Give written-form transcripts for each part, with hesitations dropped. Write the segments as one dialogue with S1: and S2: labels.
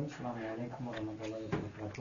S1: Assalamualaikum warahmatullahi wabarakatuh.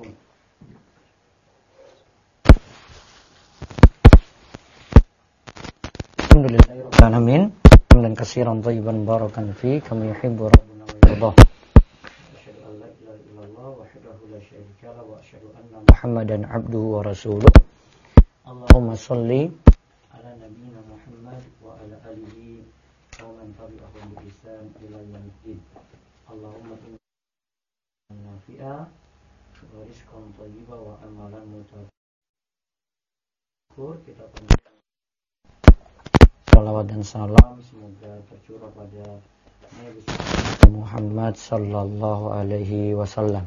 S1: Alhamdulillahirabbil alamin. Hamdan katsiran thayyiban barakan fi kama yuhibbu rabbuna wa yardah. Asyhadu an la ilaha illallah wahdahu la syarika lahu wa asyhadu anna Muhammadan abduhu wa rasuluh. Allahumma shalli ala nabiyyina Muhammad wa ala alihi wa man tabi'ahum bi ihsan ila yaumiddin. Allahumma inna nafi'a wa rizqan thayyiban wa amalan mutaqabbal. Kita panjatkan salawat dan salam semoga tercurah pada Nabi Muhammad sallallahu alaihi wasallam.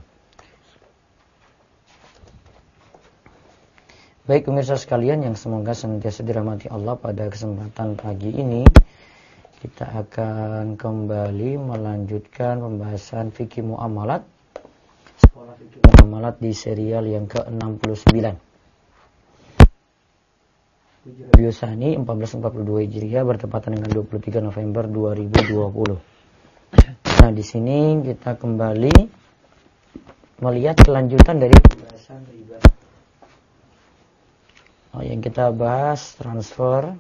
S1: Baik pemirsa sekalian yang semoga senantiasa dirahmati Allah, pada kesempatan pagi ini kita akan kembali melanjutkan pembahasan fikih muamalat, sekolah fikih muamalat di serial yang ke-69. Biusani 1442 Hijriah bertepatan dengan 23 November 2020. Nah, di sini kita kembali melihat kelanjutan dari pembahasan riba. Yang kita bahas transfer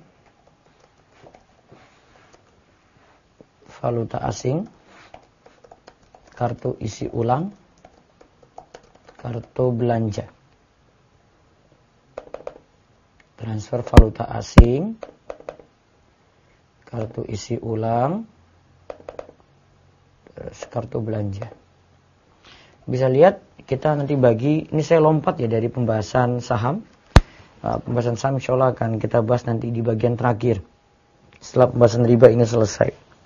S1: valuta asing, kartu isi ulang, kartu belanja. Transfer valuta asing, kartu isi ulang, terus kartu belanja. Bisa lihat kita nanti bagi, ini saya lompat ya dari pembahasan saham. Pembahasan saham insyaallah akan kita bahas nanti di bagian terakhir setelah pembahasan riba ini selesai.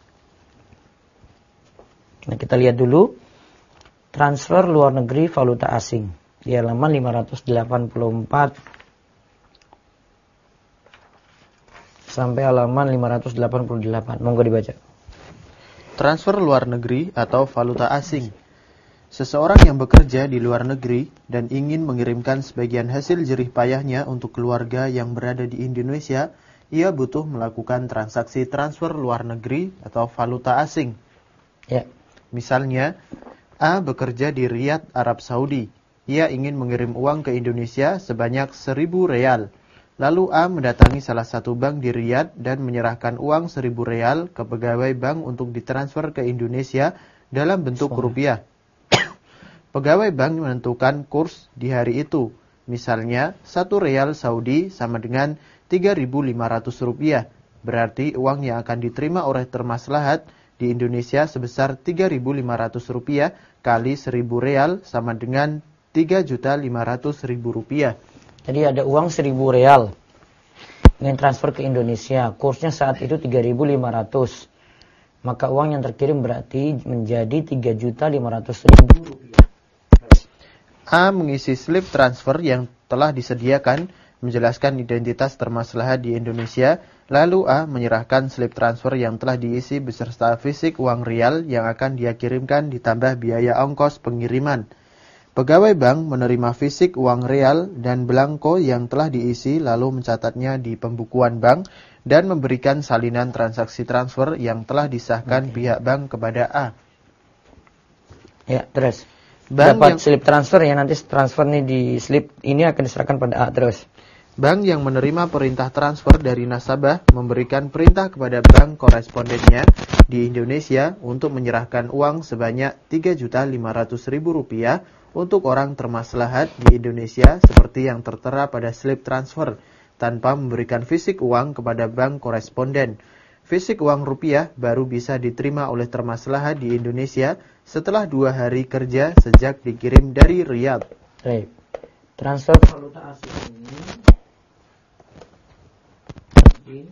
S1: Nah, kita lihat dulu transfer luar negeri valuta asing di halaman 584 sampai halaman 588. Monggo dibaca.
S2: Transfer luar negeri atau valuta asing. Seseorang yang bekerja di luar negeri dan ingin mengirimkan sebagian hasil jerih payahnya untuk keluarga yang berada di Indonesia, ia butuh melakukan transaksi transfer luar negeri atau valuta asing.
S1: Ya.
S2: Misalnya, A bekerja di Riyadh, Arab Saudi. Ia ingin mengirim uang ke Indonesia sebanyak 1.000 real. Lalu A mendatangi salah satu bank di Riyadh dan menyerahkan uang 1.000 real ke pegawai bank untuk ditransfer ke Indonesia dalam bentuk rupiah. Pegawai bank menentukan kurs di hari itu. Misalnya, 1 real Saudi sama dengan 3.500 rupiah. Berarti uang yang akan diterima oleh termaslahat di Indonesia sebesar 3.500 rupiah kali 1.000 real sama dengan 3.500.000 rupiah.
S1: Jadi ada uang 1.000 real ingin transfer ke Indonesia, kursnya saat itu 3.500. Maka uang yang terkirim berarti menjadi 3.500.000 rupiah.
S2: A mengisi slip transfer yang telah disediakan, menjelaskan identitas termaslahat di Indonesia, lalu A menyerahkan slip transfer yang telah diisi beserta fisik uang rial yang akan dia kirimkan ditambah biaya ongkos pengiriman. Pegawai bank menerima fisik uang real dan belangko yang telah diisi lalu mencatatnya di pembukuan bank dan memberikan salinan transaksi transfer yang telah disahkan pihak bank kepada A.
S1: Ya, terus. Dapat slip transfer ya, nanti transfer nih di slip ini akan diserahkan pada A terus.
S2: Bank yang menerima perintah transfer dari nasabah memberikan perintah kepada bank korespondennya di Indonesia untuk menyerahkan uang sebanyak 3.500.000 rupiah untuk orang termaslahat di Indonesia seperti yang tertera pada slip transfer, tanpa memberikan fisik uang kepada bank koresponden. Fisik uang rupiah baru bisa diterima oleh termaslahat di Indonesia setelah 2 hari kerja sejak dikirim dari Riyadh.
S1: Baik. Transfer valuta asing ini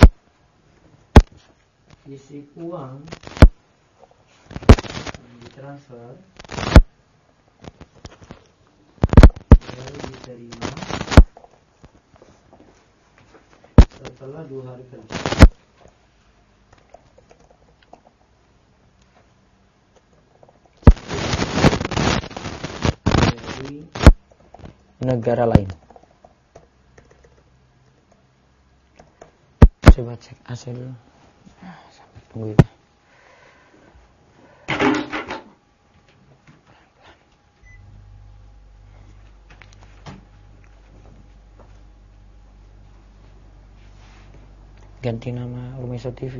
S1: isi uang yang ditransfer baru diterima setelah 2 hari kerja. Dari negara lain. Coba cek AC dulu. Sampai tunggu itu. Ganti nama Rumeso TV.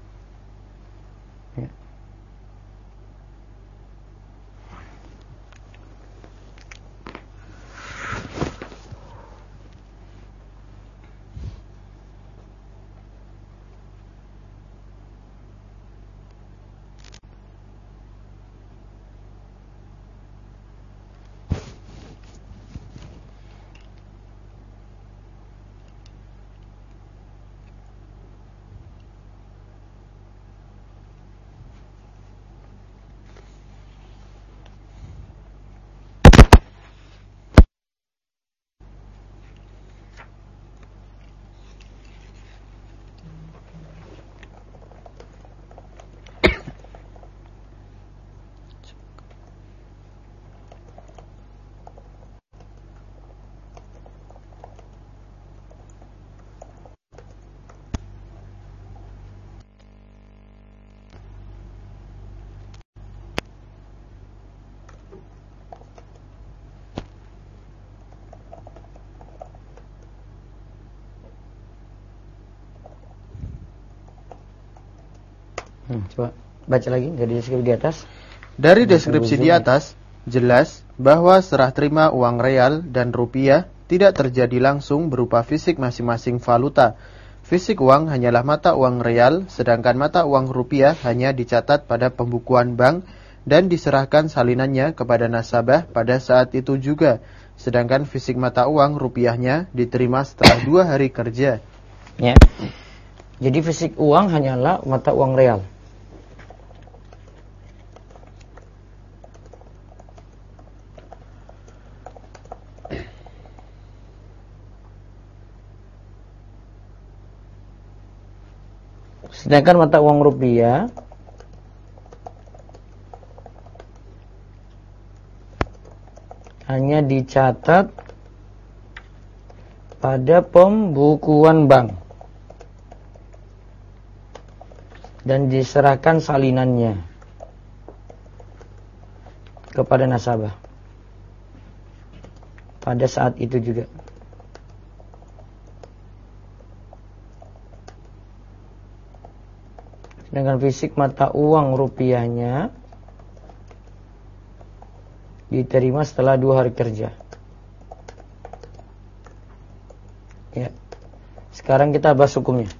S1: Ya. Coba baca lagi dari deskripsi di atas.
S2: Dari deskripsi di atas, jelas bahwa serah terima uang real dan rupiah tidak terjadi langsung berupa fisik masing-masing valuta. Fisik uang hanyalah mata uang real, sedangkan mata uang rupiah hanya dicatat pada pembukuan bank dan diserahkan salinannya kepada nasabah pada saat itu juga. Sedangkan fisik mata uang rupiahnya diterima setelah 2 hari kerja.
S1: Ya. Jadi fisik uang hanyalah mata uang real. Sedangkan mata uang rupiah hanya dicatat pada pembukuan bank dan diserahkan salinannya kepada nasabah pada saat itu juga. Sedangkan fisik mata uang rupiahnya diterima setelah 2 hari kerja. Ya. Sekarang kita bahas hukumnya.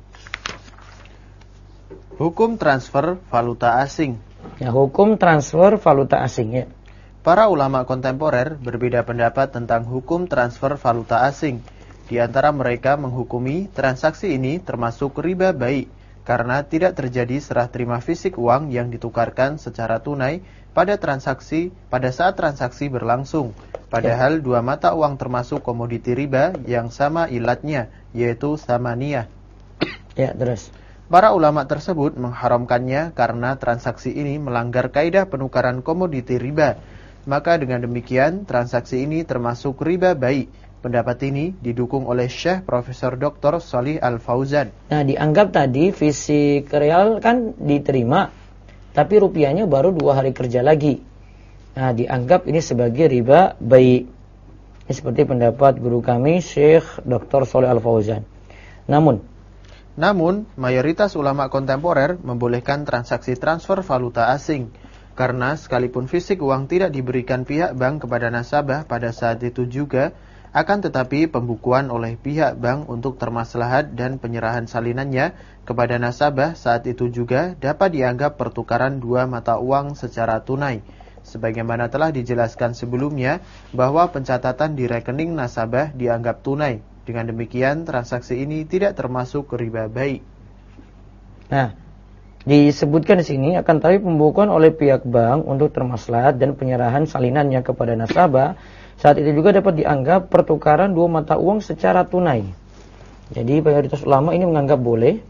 S2: Hukum transfer valuta asing.
S1: Ya, hukum transfer valuta asing ya.
S2: Para ulama kontemporer berbeda pendapat tentang hukum transfer valuta asing. Di antara mereka menghukumi transaksi ini termasuk riba baik karena tidak terjadi serah terima fisik uang yang ditukarkan secara tunai pada saat transaksi berlangsung. Padahal dua mata uang termasuk komoditi riba yang sama ilatnya, yaitu samaniyah.
S1: Ya, terus.
S2: Para ulama tersebut mengharamkannya karena transaksi ini melanggar kaidah penukaran komoditi riba. Maka dengan demikian transaksi ini termasuk riba baik. Pendapat ini didukung oleh Syekh Profesor Dr. Shalih Al-Fauzan.
S1: Nah, dianggap tadi fisik real kan diterima, tapi rupiahnya baru 2 hari kerja lagi. Nah, dianggap ini sebagai riba baik. Ini seperti pendapat guru kami Syekh Dr. Shalih Al-Fauzan. Namun, mayoritas ulama kontemporer membolehkan transaksi transfer valuta asing. Karena sekalipun fisik uang tidak diberikan pihak bank kepada nasabah pada saat itu juga, akan tetapi pembukuan oleh pihak bank untuk termaslahat dan penyerahan salinannya kepada nasabah saat itu juga dapat dianggap pertukaran dua mata uang secara tunai. Sebagaimana telah dijelaskan sebelumnya bahwa pencatatan di rekening nasabah dianggap tunai. Dengan demikian transaksi ini tidak termasuk riba baik. Nah, disebutkan di sini akan tapi pembukuan oleh pihak bank untuk termaslahat dan penyerahan salinannya kepada nasabah saat itu juga dapat dianggap pertukaran dua mata uang secara tunai. Jadi mayoritas ulama ini menganggap boleh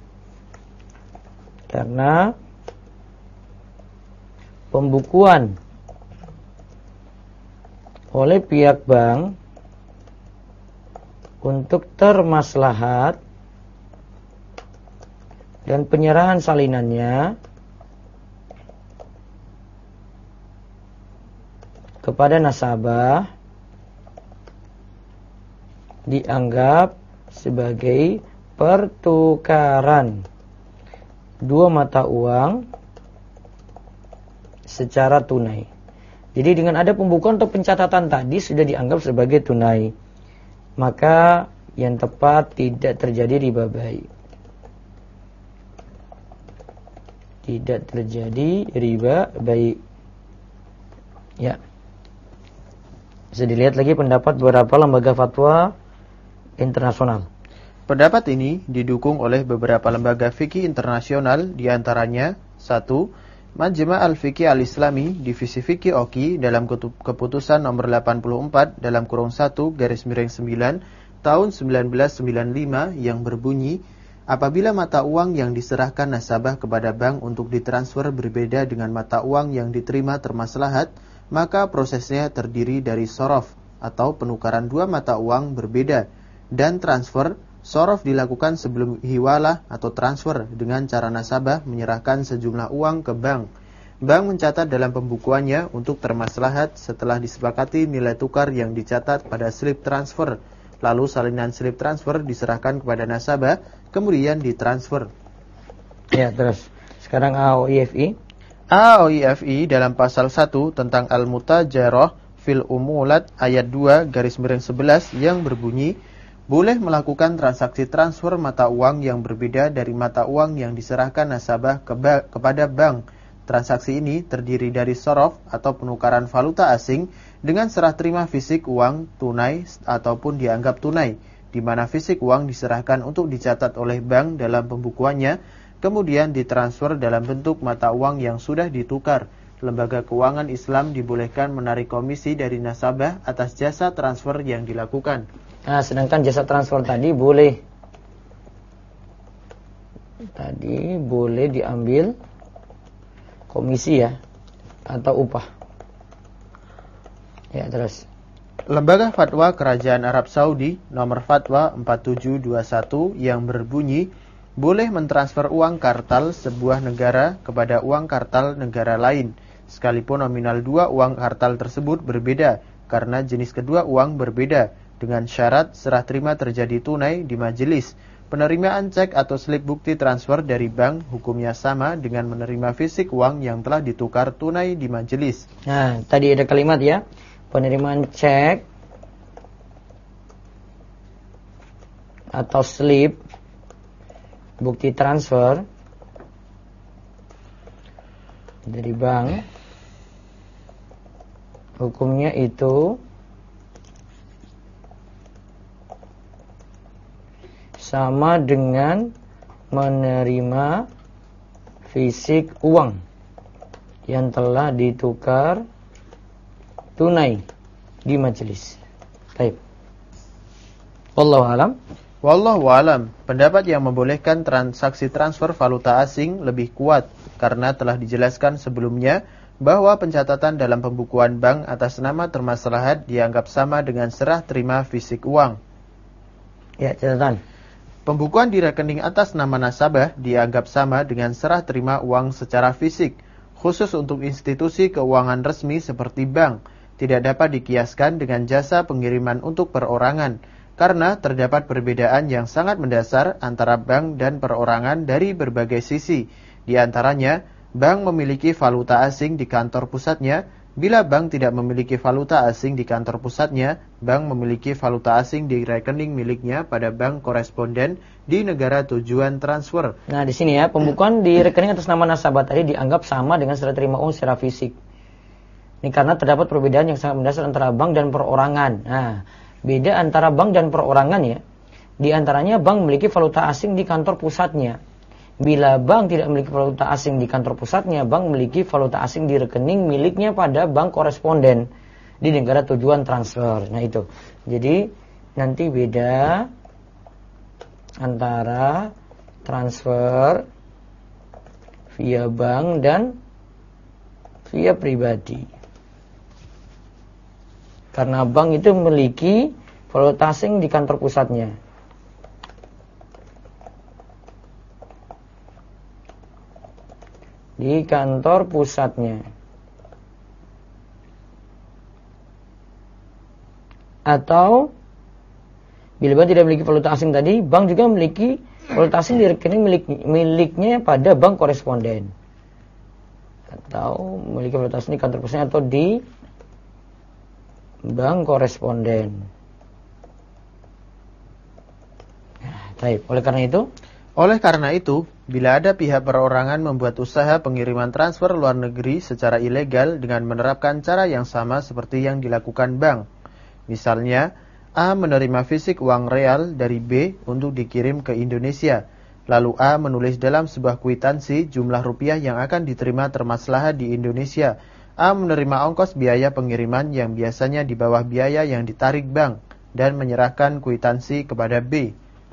S1: karena pembukuan oleh pihak bank untuk termaslahat dan penyerahan salinannya kepada nasabah dianggap sebagai pertukaran dua mata uang secara tunai. Jadi dengan ada pembukuan atau pencatatan tadi sudah dianggap sebagai tunai. Maka yang tepat tidak terjadi riba bai. Tidak terjadi riba bai. Ya. Bisa dilihat lagi pendapat beberapa lembaga fatwa internasional.
S2: Pendapat ini didukung oleh beberapa lembaga fikih internasional, diantaranya 1. Majma' al-Fiqih al-Islami, Divisi Fikih Oki, dalam keputusan nomor 84 dalam kurung 1/9 tahun 1995 yang berbunyi, apabila mata uang yang diserahkan nasabah kepada bank untuk ditransfer berbeda dengan mata uang yang diterima termaslahat, maka prosesnya terdiri dari sorof atau penukaran dua mata uang berbeda, dan transfer. Sorof dilakukan sebelum hiwalah atau transfer dengan cara nasabah menyerahkan sejumlah uang ke bank. Bank mencatat dalam pembukuannya untuk termaslahat setelah disepakati nilai tukar yang dicatat pada slip transfer. Lalu salinan slip transfer diserahkan kepada nasabah, kemudian ditransfer.
S1: Ya, terus. Sekarang AOIFI.
S2: AOIFI dalam pasal 1 tentang Al-Mutajarah fil Umulat ayat 2/11 yang berbunyi, boleh melakukan transaksi transfer mata uang yang berbeda dari mata uang yang diserahkan nasabah kepada bank. Transaksi ini terdiri dari sorof atau penukaran valuta asing dengan serah terima fisik uang tunai ataupun dianggap tunai, di mana fisik uang diserahkan untuk dicatat oleh bank dalam pembukuannya, kemudian ditransfer dalam bentuk mata uang yang sudah ditukar. Lembaga keuangan Islam dibolehkan menarik komisi dari nasabah atas jasa transfer yang dilakukan.
S1: Nah, sedangkan jasa transfer tadi boleh diambil komisi ya, atau upah. Ya, terus.
S2: Lembaga Fatwa Kerajaan Arab Saudi nomor Fatwa 4721 yang berbunyi, boleh mentransfer uang kartal sebuah negara kepada uang kartal negara lain, sekalipun nominal dua uang kartal tersebut berbeda, karena jenis kedua uang berbeda, dengan syarat serah terima terjadi tunai di majelis. Penerimaan cek atau slip bukti transfer dari bank hukumnya sama dengan menerima fisik uang yang telah ditukar tunai di majelis.
S1: Nah, tadi ada kalimat ya, penerimaan cek atau slip bukti transfer dari bank hukumnya itu sama dengan menerima fisik uang yang telah ditukar tunai di majelis. Baik. Wallahu alam.
S2: Wallahu alam. Pendapat yang membolehkan transaksi transfer valuta asing lebih kuat karena telah dijelaskan sebelumnya bahwa pencatatan dalam pembukuan bank atas nama termaslahat dianggap sama dengan serah terima fisik uang.
S1: Ya, catatan.
S2: Pembukuan di rekening atas nama nasabah dianggap sama dengan serah terima uang secara fisik, khusus untuk institusi keuangan resmi seperti bank. Tidak dapat dikiaskan dengan jasa pengiriman untuk perorangan, karena terdapat perbedaan yang sangat mendasar antara bank dan perorangan dari berbagai sisi. Di antaranya, bank memiliki valuta asing di kantor pusatnya. Bila bank tidak memiliki valuta asing di kantor pusatnya, bank memiliki valuta asing di rekening miliknya pada bank koresponden di negara tujuan transfer.
S1: Nah, di sini ya, pembukuan di rekening atas nama nasabah tadi dianggap sama dengan serah terima uang secara fisik. Ini karena terdapat perbedaan yang sangat mendasar antara bank dan perorangan. Nah, beda antara bank dan perorangan ya. Di antaranya bank memiliki valuta asing di kantor pusatnya. Bila bank tidak memiliki valuta asing di kantor pusatnya, bank memiliki valuta asing di rekening miliknya pada bank koresponden di negara tujuan transfer. Nah itu. Jadi nanti beda antara transfer via bank dan via pribadi. Karena bank itu memiliki valuta asing di kantor pusatnya. Di kantor pusatnya. Atau Bila bank tidak memiliki valuta asing tadi, bank juga memiliki valuta asing di rekening miliknya pada bank koresponden. Atau memiliki valuta asing di kantor pusatnya atau di bank koresponden. Baik, oleh karena itu, bila ada pihak perorangan membuat usaha pengiriman transfer luar negeri secara ilegal dengan menerapkan cara yang sama seperti yang dilakukan bank. Misalnya, A menerima fisik uang real dari B untuk dikirim ke Indonesia. Lalu A menulis dalam sebuah kwitansi jumlah rupiah yang akan diterima termaslahat di Indonesia. A menerima ongkos biaya pengiriman yang biasanya di bawah biaya yang ditarik bank dan menyerahkan kwitansi kepada B.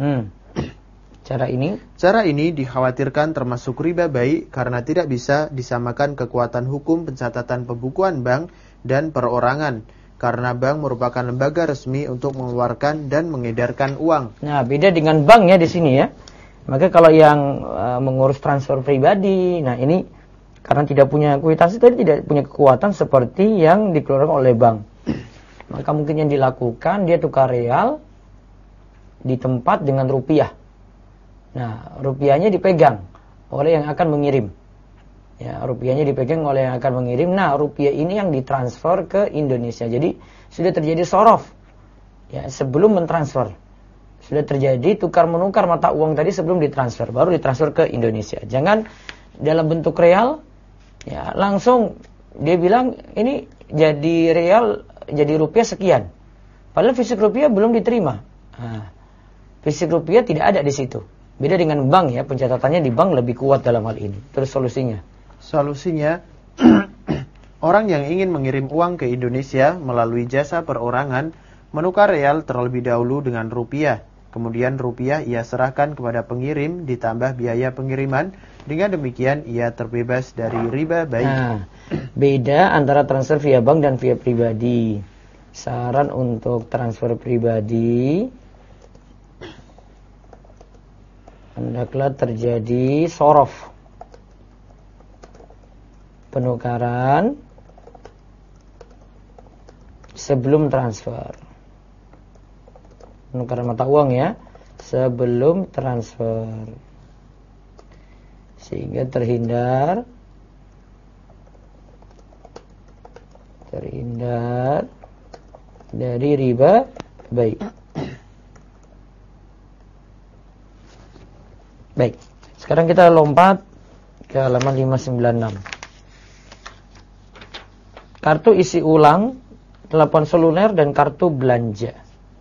S1: Cara ini dikhawatirkan termasuk riba baik karena tidak bisa disamakan kekuatan hukum pencatatan pembukuan bank dan perorangan karena bank merupakan lembaga resmi untuk mengeluarkan dan mengedarkan uang. Nah, beda dengan bank ya di sini ya. Maka kalau yang mengurus transfer pribadi, nah ini karena tidak punya kwitansi tadi tidak punya kekuatan seperti yang dikeluarkan oleh bank. Maka mungkin yang dilakukan dia tukar real di tempat dengan rupiah. Nah, rupiahnya dipegang oleh yang akan mengirim. Ya, rupiahnya dipegang oleh yang akan mengirim. Nah, rupiah ini yang ditransfer ke Indonesia. Jadi, sudah terjadi sorof. Ya, sebelum mentransfer. Sudah terjadi tukar-menukar mata uang tadi sebelum ditransfer. Baru ditransfer ke Indonesia. Jangan dalam bentuk real, ya, langsung dia bilang, ini jadi real, jadi rupiah sekian. Padahal fisik rupiah belum diterima. Nah, fisik rupiah tidak ada di situ. Beda dengan bank ya, pencatatannya di bank lebih kuat dalam hal ini. Terus solusinya? Solusinya, orang yang ingin mengirim uang ke Indonesia melalui jasa perorangan, menukar real terlebih dahulu dengan rupiah. Kemudian rupiah ia serahkan kepada pengirim ditambah biaya pengiriman. Dengan demikian ia terbebas dari riba baik. Nah, beda antara transfer via bank dan via pribadi. Saran untuk transfer pribadi, hendaklah terjadi sorof, penukaran sebelum transfer. Penukaran mata uang ya, sebelum transfer. Sehingga terhindar dari riba baik. Baik, sekarang kita lompat ke halaman 596. Kartu isi ulang, telepon seluler dan kartu belanja.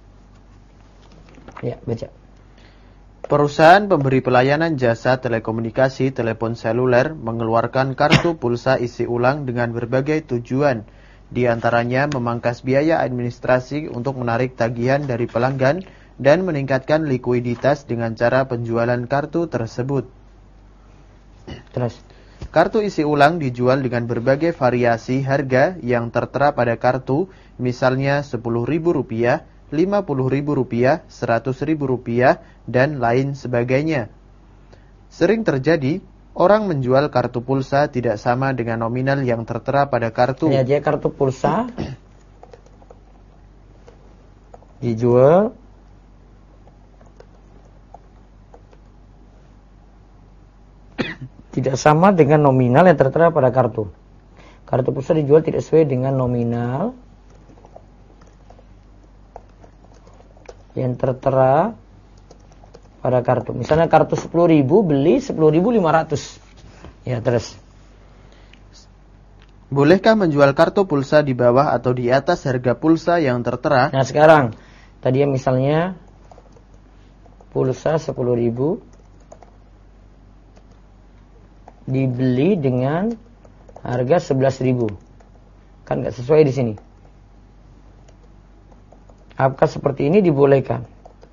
S1: Ya, baca. Perusahaan pemberi pelayanan jasa telekomunikasi telepon seluler mengeluarkan kartu pulsa isi ulang dengan berbagai tujuan. Di antaranya memangkas biaya administrasi untuk menarik tagihan dari pelanggan dan meningkatkan likuiditas dengan cara penjualan kartu tersebut. Terus, kartu isi ulang dijual dengan berbagai variasi harga yang tertera pada kartu, misalnya Rp10.000, Rp50.000, Rp100.000, dan lain sebagainya. Sering terjadi, orang menjual kartu pulsa tidak sama dengan nominal yang tertera pada kartu. Ya, dia kartu pulsa dijual tidak sama dengan nominal yang tertera pada kartu. Kartu pulsa dijual tidak sesuai dengan nominal yang tertera pada kartu. Misalnya kartu 10.000 beli 10.500. Ya, terus. Bolehkah menjual kartu pulsa di bawah atau di atas harga pulsa yang tertera? Nah, sekarang tadi misalnya pulsa 10.000 dibeli dengan harga 11.000. Kan nggak sesuai di sini. Apakah seperti ini dibolehkan?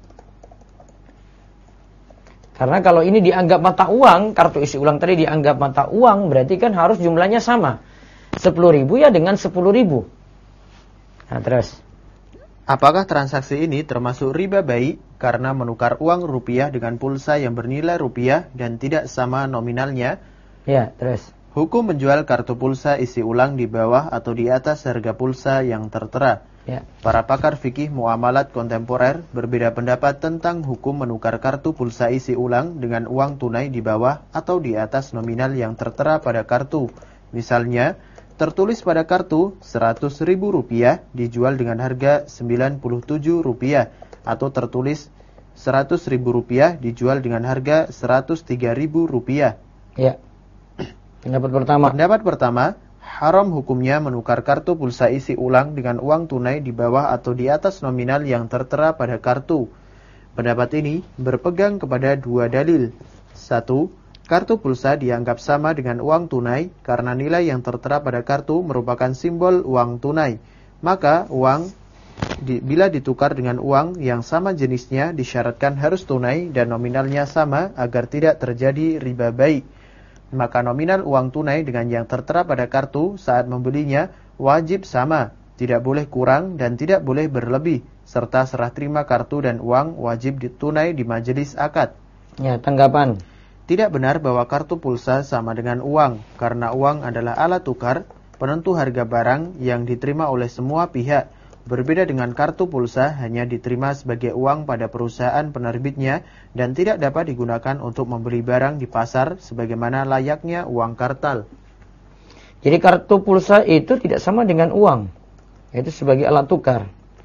S1: Karena kalau ini dianggap mata uang, kartu isi ulang tadi dianggap mata uang, berarti kan harus jumlahnya sama. 10.000 ya dengan 10.000. Nah, terus. Apakah transaksi ini termasuk riba baik karena menukar uang rupiah dengan pulsa yang bernilai rupiah dan tidak sama nominalnya? Ya, terus. Hukum menjual kartu pulsa isi ulang di bawah atau di atas harga pulsa yang tertera. Ya.
S2: Para pakar fikih muamalat kontemporer berbeda pendapat tentang hukum menukar kartu pulsa isi ulang dengan uang tunai di bawah atau di atas nominal yang tertera pada kartu. Misalnya, tertulis pada kartu Rp100.000 dijual dengan harga Rp97 atau tertulis Rp100.000 dijual dengan harga Rp103.000.
S1: Ya. Pendapat pertama,
S2: haram hukumnya menukar kartu pulsa isi ulang dengan uang tunai di bawah atau di atas nominal yang tertera pada kartu. Pendapat ini berpegang kepada dua dalil. 1. Kartu pulsa dianggap sama dengan uang tunai karena nilai yang tertera pada kartu merupakan simbol uang tunai. Maka bila ditukar dengan uang yang sama jenisnya disyaratkan harus tunai dan nominalnya sama agar tidak terjadi riba baik. Maka nominal uang tunai dengan yang tertera pada kartu saat membelinya wajib sama, tidak boleh kurang dan tidak boleh berlebih, serta serah terima kartu dan uang wajib ditunai di majelis akad.
S1: Ya, tanggapan.
S2: Tidak benar bahwa kartu pulsa sama dengan uang, karena uang adalah alat tukar, penentu harga barang yang diterima oleh semua pihak. Berbeda dengan kartu pulsa hanya diterima sebagai uang pada perusahaan penerbitnya dan tidak dapat digunakan untuk membeli barang di pasar sebagaimana layaknya uang kartal.
S1: Jadi kartu pulsa itu tidak sama dengan uang. Itu sebagai alat tukar.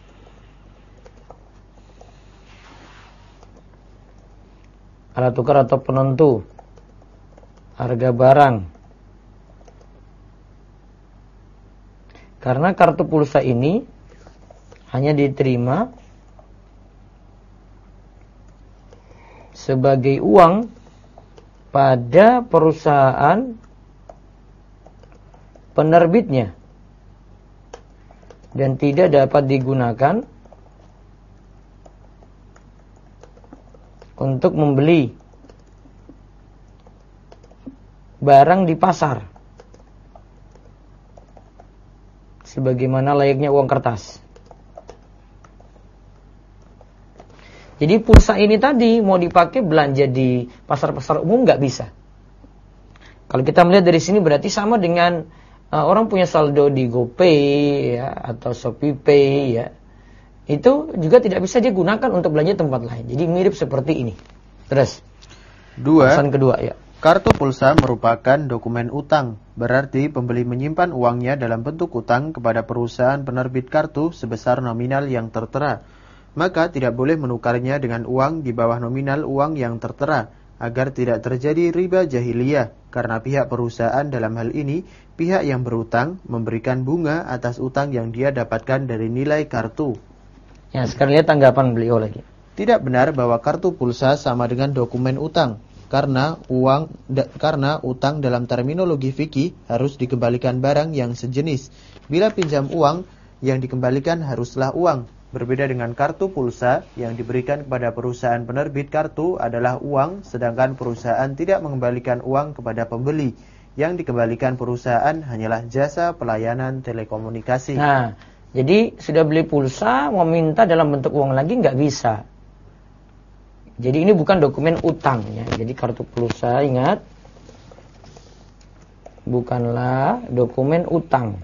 S1: Alat tukar atau penentu harga barang. Karena kartu pulsa ini hanya diterima sebagai uang pada perusahaan penerbitnya dan tidak dapat digunakan untuk membeli barang di pasar sebagaimana layaknya uang kertas. Jadi pulsa ini tadi mau dipakai belanja di pasar-pasar umum nggak bisa. Kalau kita melihat dari sini berarti sama dengan orang punya saldo di GoPay ya, atau ShopeePay ya. Itu juga tidak bisa dia gunakan untuk belanja tempat lain. Jadi mirip seperti ini. Terus. Pesan kedua ya.
S2: Kartu pulsa merupakan dokumen utang. Berarti pembeli menyimpan uangnya dalam bentuk utang kepada perusahaan penerbit kartu sebesar nominal yang tertera. Maka tidak boleh menukarnya dengan uang di bawah nominal uang yang tertera, agar tidak terjadi riba jahiliyah, karena pihak perusahaan dalam hal ini, pihak yang berutang, memberikan bunga atas utang yang dia dapatkan dari nilai kartu.
S1: Ya, sekarang lihat tanggapan beliau lagi.
S2: Tidak benar bahwa kartu pulsa sama dengan dokumen utang, karena utang dalam terminologi fikih harus dikembalikan barang yang sejenis. Bila pinjam uang, yang dikembalikan haruslah uang. Berbeda dengan kartu pulsa yang diberikan kepada perusahaan penerbit kartu adalah uang, sedangkan perusahaan tidak mengembalikan uang kepada pembeli. Yang dikembalikan perusahaan hanyalah jasa pelayanan telekomunikasi.
S1: Nah, jadi sudah beli pulsa, mau minta dalam bentuk uang lagi nggak bisa. Jadi ini bukan dokumen utang ya. Jadi kartu pulsa ingat, bukanlah dokumen utang.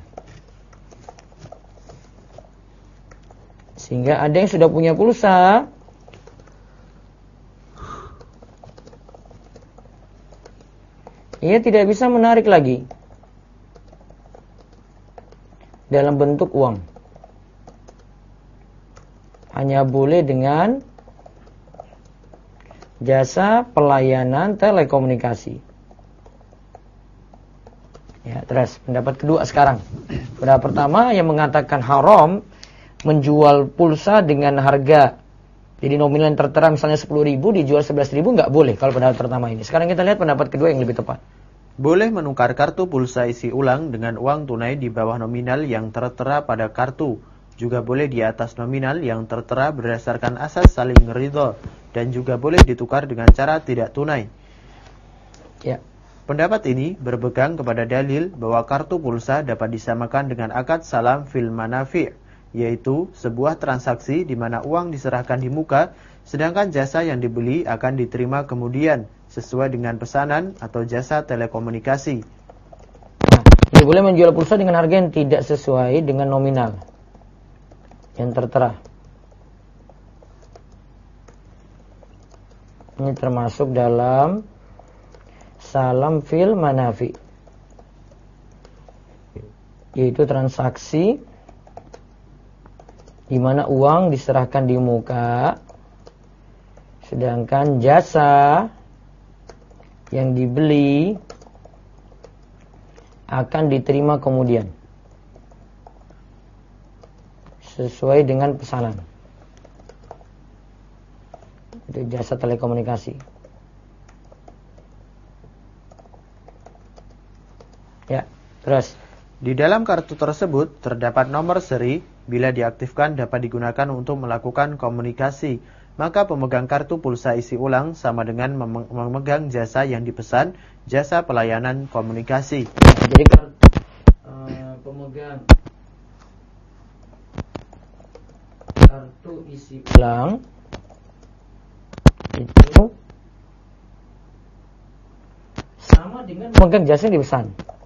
S1: Sehingga ada yang sudah punya pulsa, ia tidak bisa menarik lagi dalam bentuk uang. Hanya boleh dengan jasa pelayanan telekomunikasi. Ya, terus pendapat kedua sekarang. Pendapat pertama yang mengatakan haram menjual pulsa dengan harga, jadi nominal yang tertera misalnya 10.000 dijual 11.000 nggak boleh kalau pendapat pertama ini. Sekarang kita lihat pendapat kedua yang lebih tepat.
S2: Boleh menukar kartu pulsa isi ulang dengan uang tunai di bawah nominal yang tertera pada kartu. Juga boleh di atas nominal yang tertera berdasarkan asas saling ridho. Dan juga boleh ditukar dengan cara tidak tunai.
S1: Ya.
S2: Pendapat ini berpegang kepada dalil bahwa kartu pulsa dapat disamakan dengan akad salam fil manafi', yaitu sebuah transaksi di mana uang diserahkan di muka, sedangkan jasa yang dibeli akan diterima kemudian, sesuai dengan pesanan atau jasa telekomunikasi.
S1: Nah, dia boleh menjual pulsa dengan harga yang tidak sesuai dengan nominal. yang tertera. Ini termasuk dalam salam fil manafi, yaitu transaksi di mana uang diserahkan di muka, sedangkan jasa yang dibeli akan diterima kemudian sesuai dengan pesanan. Itu jasa telekomunikasi. Ya, terus
S2: Di dalam kartu tersebut terdapat nomor seri. Bila diaktifkan dapat digunakan untuk melakukan komunikasi. Maka pemegang kartu pulsa isi ulang sama dengan memegang jasa yang dipesan, jasa pelayanan komunikasi.
S1: Jadi pemegang kartu isi ulang itu sama dengan pemegang jasa yang dipesan.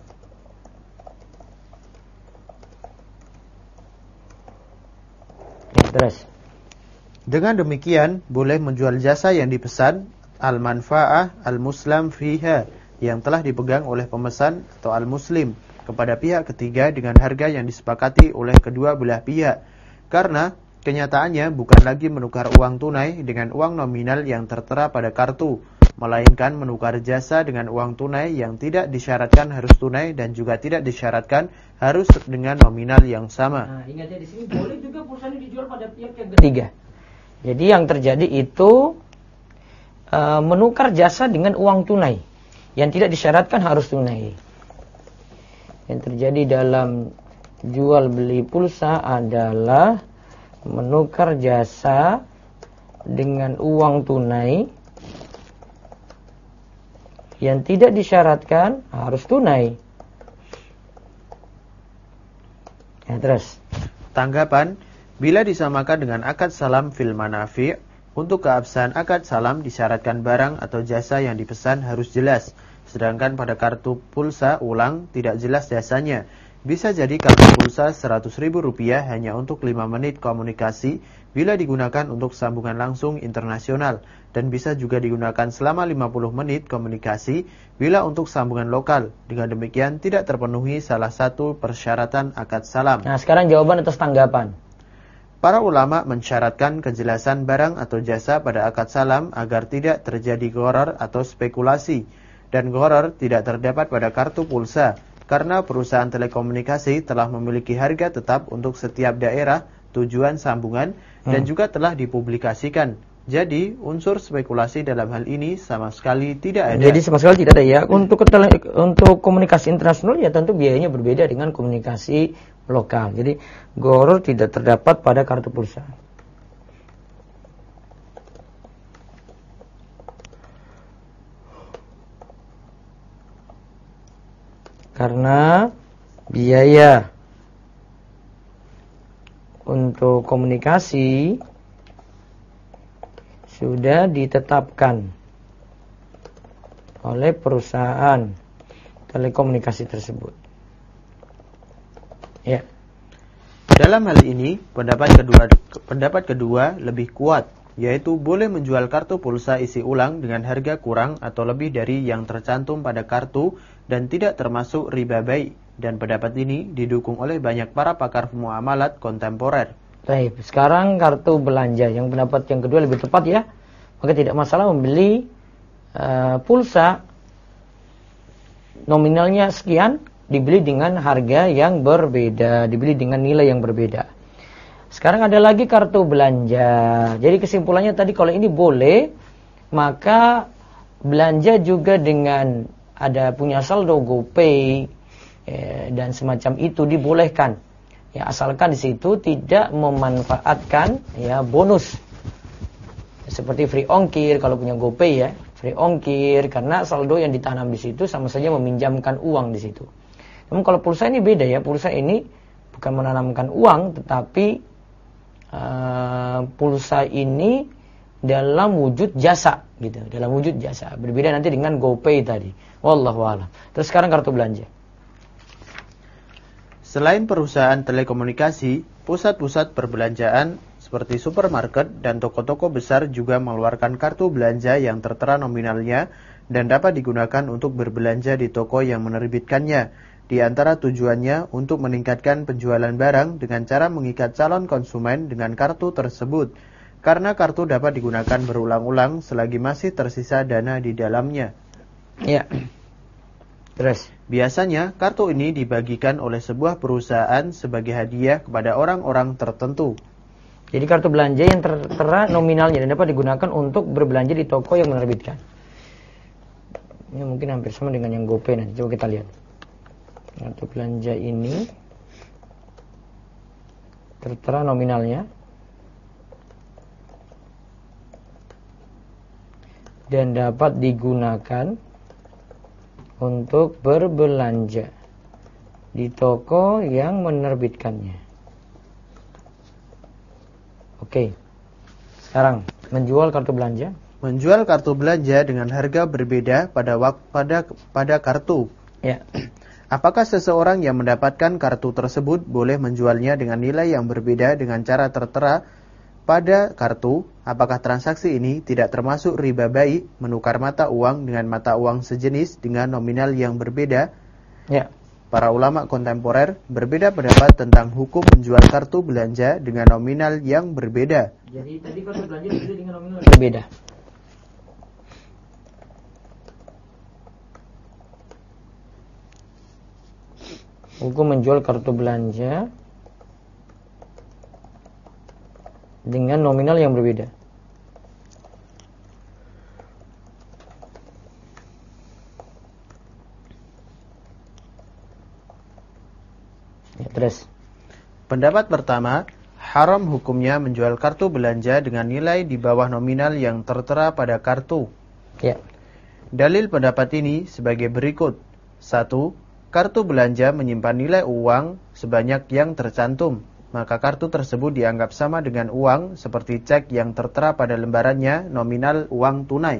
S1: Terus.
S2: Dengan demikian, boleh menjual jasa yang dipesan al-manfa'ah al-muslam fiha yang telah dipegang oleh pemesan atau al-muslim kepada pihak ketiga dengan harga yang disepakati oleh kedua belah pihak. Karena kenyataannya bukan lagi menukar uang tunai dengan uang nominal yang tertera pada kartu, melainkan menukar jasa dengan uang tunai yang tidak disyaratkan harus tunai dan juga tidak disyaratkan harus dengan nominal yang sama.
S1: Nah, ingat ya, di sini boleh juga pulsa ini dijual pada pihak yang ketiga. Jadi yang terjadi itu menukar jasa dengan uang tunai yang tidak disyaratkan harus tunai. Yang terjadi dalam jual beli pulsa adalah menukar jasa dengan uang tunai yang tidak disyaratkan harus tunai. Ya, terus.
S2: Tanggapan, bila disamakan dengan akad salam fil manafi', untuk keabsahan akad salam disyaratkan barang atau jasa yang dipesan harus jelas. Sedangkan pada kartu pulsa ulang tidak jelas jasanya. Bisa jadi kartu pulsa Rp100.000 hanya untuk 5 menit komunikasi bila digunakan untuk sambungan langsung internasional. Dan bisa juga digunakan selama 50 menit komunikasi bila untuk sambungan lokal. Dengan demikian tidak terpenuhi salah satu persyaratan akad salam.
S1: Nah, sekarang jawaban atas tanggapan.
S2: Para ulama mensyaratkan kejelasan barang atau jasa pada akad salam agar tidak terjadi gharar atau spekulasi. Dan gharar tidak terdapat pada kartu pulsa. Karena perusahaan telekomunikasi telah memiliki harga tetap untuk setiap daerah tujuan sambungan dan juga telah dipublikasikan. Jadi unsur spekulasi dalam hal ini sama sekali tidak ada.
S1: Jadi sama sekali tidak ada ya. Untuk komunikasi internasional ya tentu biayanya berbeda dengan komunikasi lokal. Jadi gharar tidak terdapat pada kartu pulsa. Karena biaya untuk komunikasi sudah ditetapkan oleh perusahaan telekomunikasi tersebut. Ya.
S2: Dalam hal ini, pendapat kedua lebih kuat, yaitu boleh menjual kartu pulsa isi ulang dengan harga kurang atau lebih dari yang tercantum pada kartu dan tidak termasuk riba bai. Dan pendapat ini didukung oleh banyak para pakar muamalat kontemporer.
S1: Baik, sekarang kartu belanja. Yang pendapat yang kedua lebih tepat ya. Maka tidak masalah membeli pulsa nominalnya sekian, dibeli dengan harga yang berbeda, dibeli dengan nilai yang berbeda. Sekarang ada lagi kartu belanja. Jadi kesimpulannya tadi kalau ini boleh, maka belanja juga dengan ada punya saldo GoPay dan semacam itu dibolehkan. Ya, asalkan di situ tidak memanfaatkan ya bonus. Seperti free ongkir kalau punya GoPay ya, free ongkir karena saldo yang ditanam di situ sama saja meminjamkan uang di situ. Namun kalau pulsa ini beda ya, pulsa ini bukan menanamkan uang tetapi pulsa ini dalam wujud jasa gitu, dalam wujud jasa. Berbeda nanti dengan GoPay tadi. Wallahu a'lam. Terus sekarang kartu belanja.
S2: Selain perusahaan telekomunikasi, pusat-pusat perbelanjaan seperti supermarket dan toko-toko besar juga mengeluarkan kartu belanja yang tertera nominalnya dan dapat digunakan untuk berbelanja di toko yang menerbitkannya. Di antara tujuannya untuk meningkatkan penjualan barang dengan cara mengikat calon konsumen dengan kartu tersebut, karena kartu dapat digunakan berulang-ulang selagi masih tersisa dana di dalamnya.
S1: Ya. Terus.
S2: Biasanya, kartu ini dibagikan oleh sebuah perusahaan sebagai hadiah kepada orang-orang tertentu.
S1: Jadi kartu belanja yang tertera nominalnya dan dapat digunakan untuk berbelanja di toko yang menerbitkan. Ini mungkin hampir sama dengan yang GoPay nanti. Coba kita lihat. Kartu belanja ini tertera nominalnya dan dapat digunakan untuk berbelanja di toko yang menerbitkannya. Oke. Sekarang menjual kartu belanja.
S2: Menjual kartu belanja dengan harga berbeda pada kartu.
S1: Ya.
S2: Apakah seseorang yang mendapatkan kartu tersebut boleh menjualnya dengan nilai yang berbeda dengan cara tertera pada kartu? Apakah transaksi ini tidak termasuk riba bai, menukar mata uang dengan mata uang sejenis dengan nominal yang berbeda?
S1: Ya.
S2: Para ulama kontemporer berbeda pendapat tentang hukum menjual kartu belanja dengan nominal yang berbeda.
S1: Jadi tadi kartu belanja berbeda dengan nominal yang berbeda. Hukum menjual kartu belanja dengan nominal yang berbeda. Ya, terus.
S2: Pendapat pertama, haram hukumnya menjual kartu belanja dengan nilai di bawah nominal yang tertera pada kartu.
S1: Ya.
S2: Dalil pendapat ini sebagai berikut. 1. Kartu belanja menyimpan nilai uang sebanyak yang tercantum, maka kartu tersebut dianggap sama dengan uang seperti cek yang tertera pada lembarannya nominal uang tunai.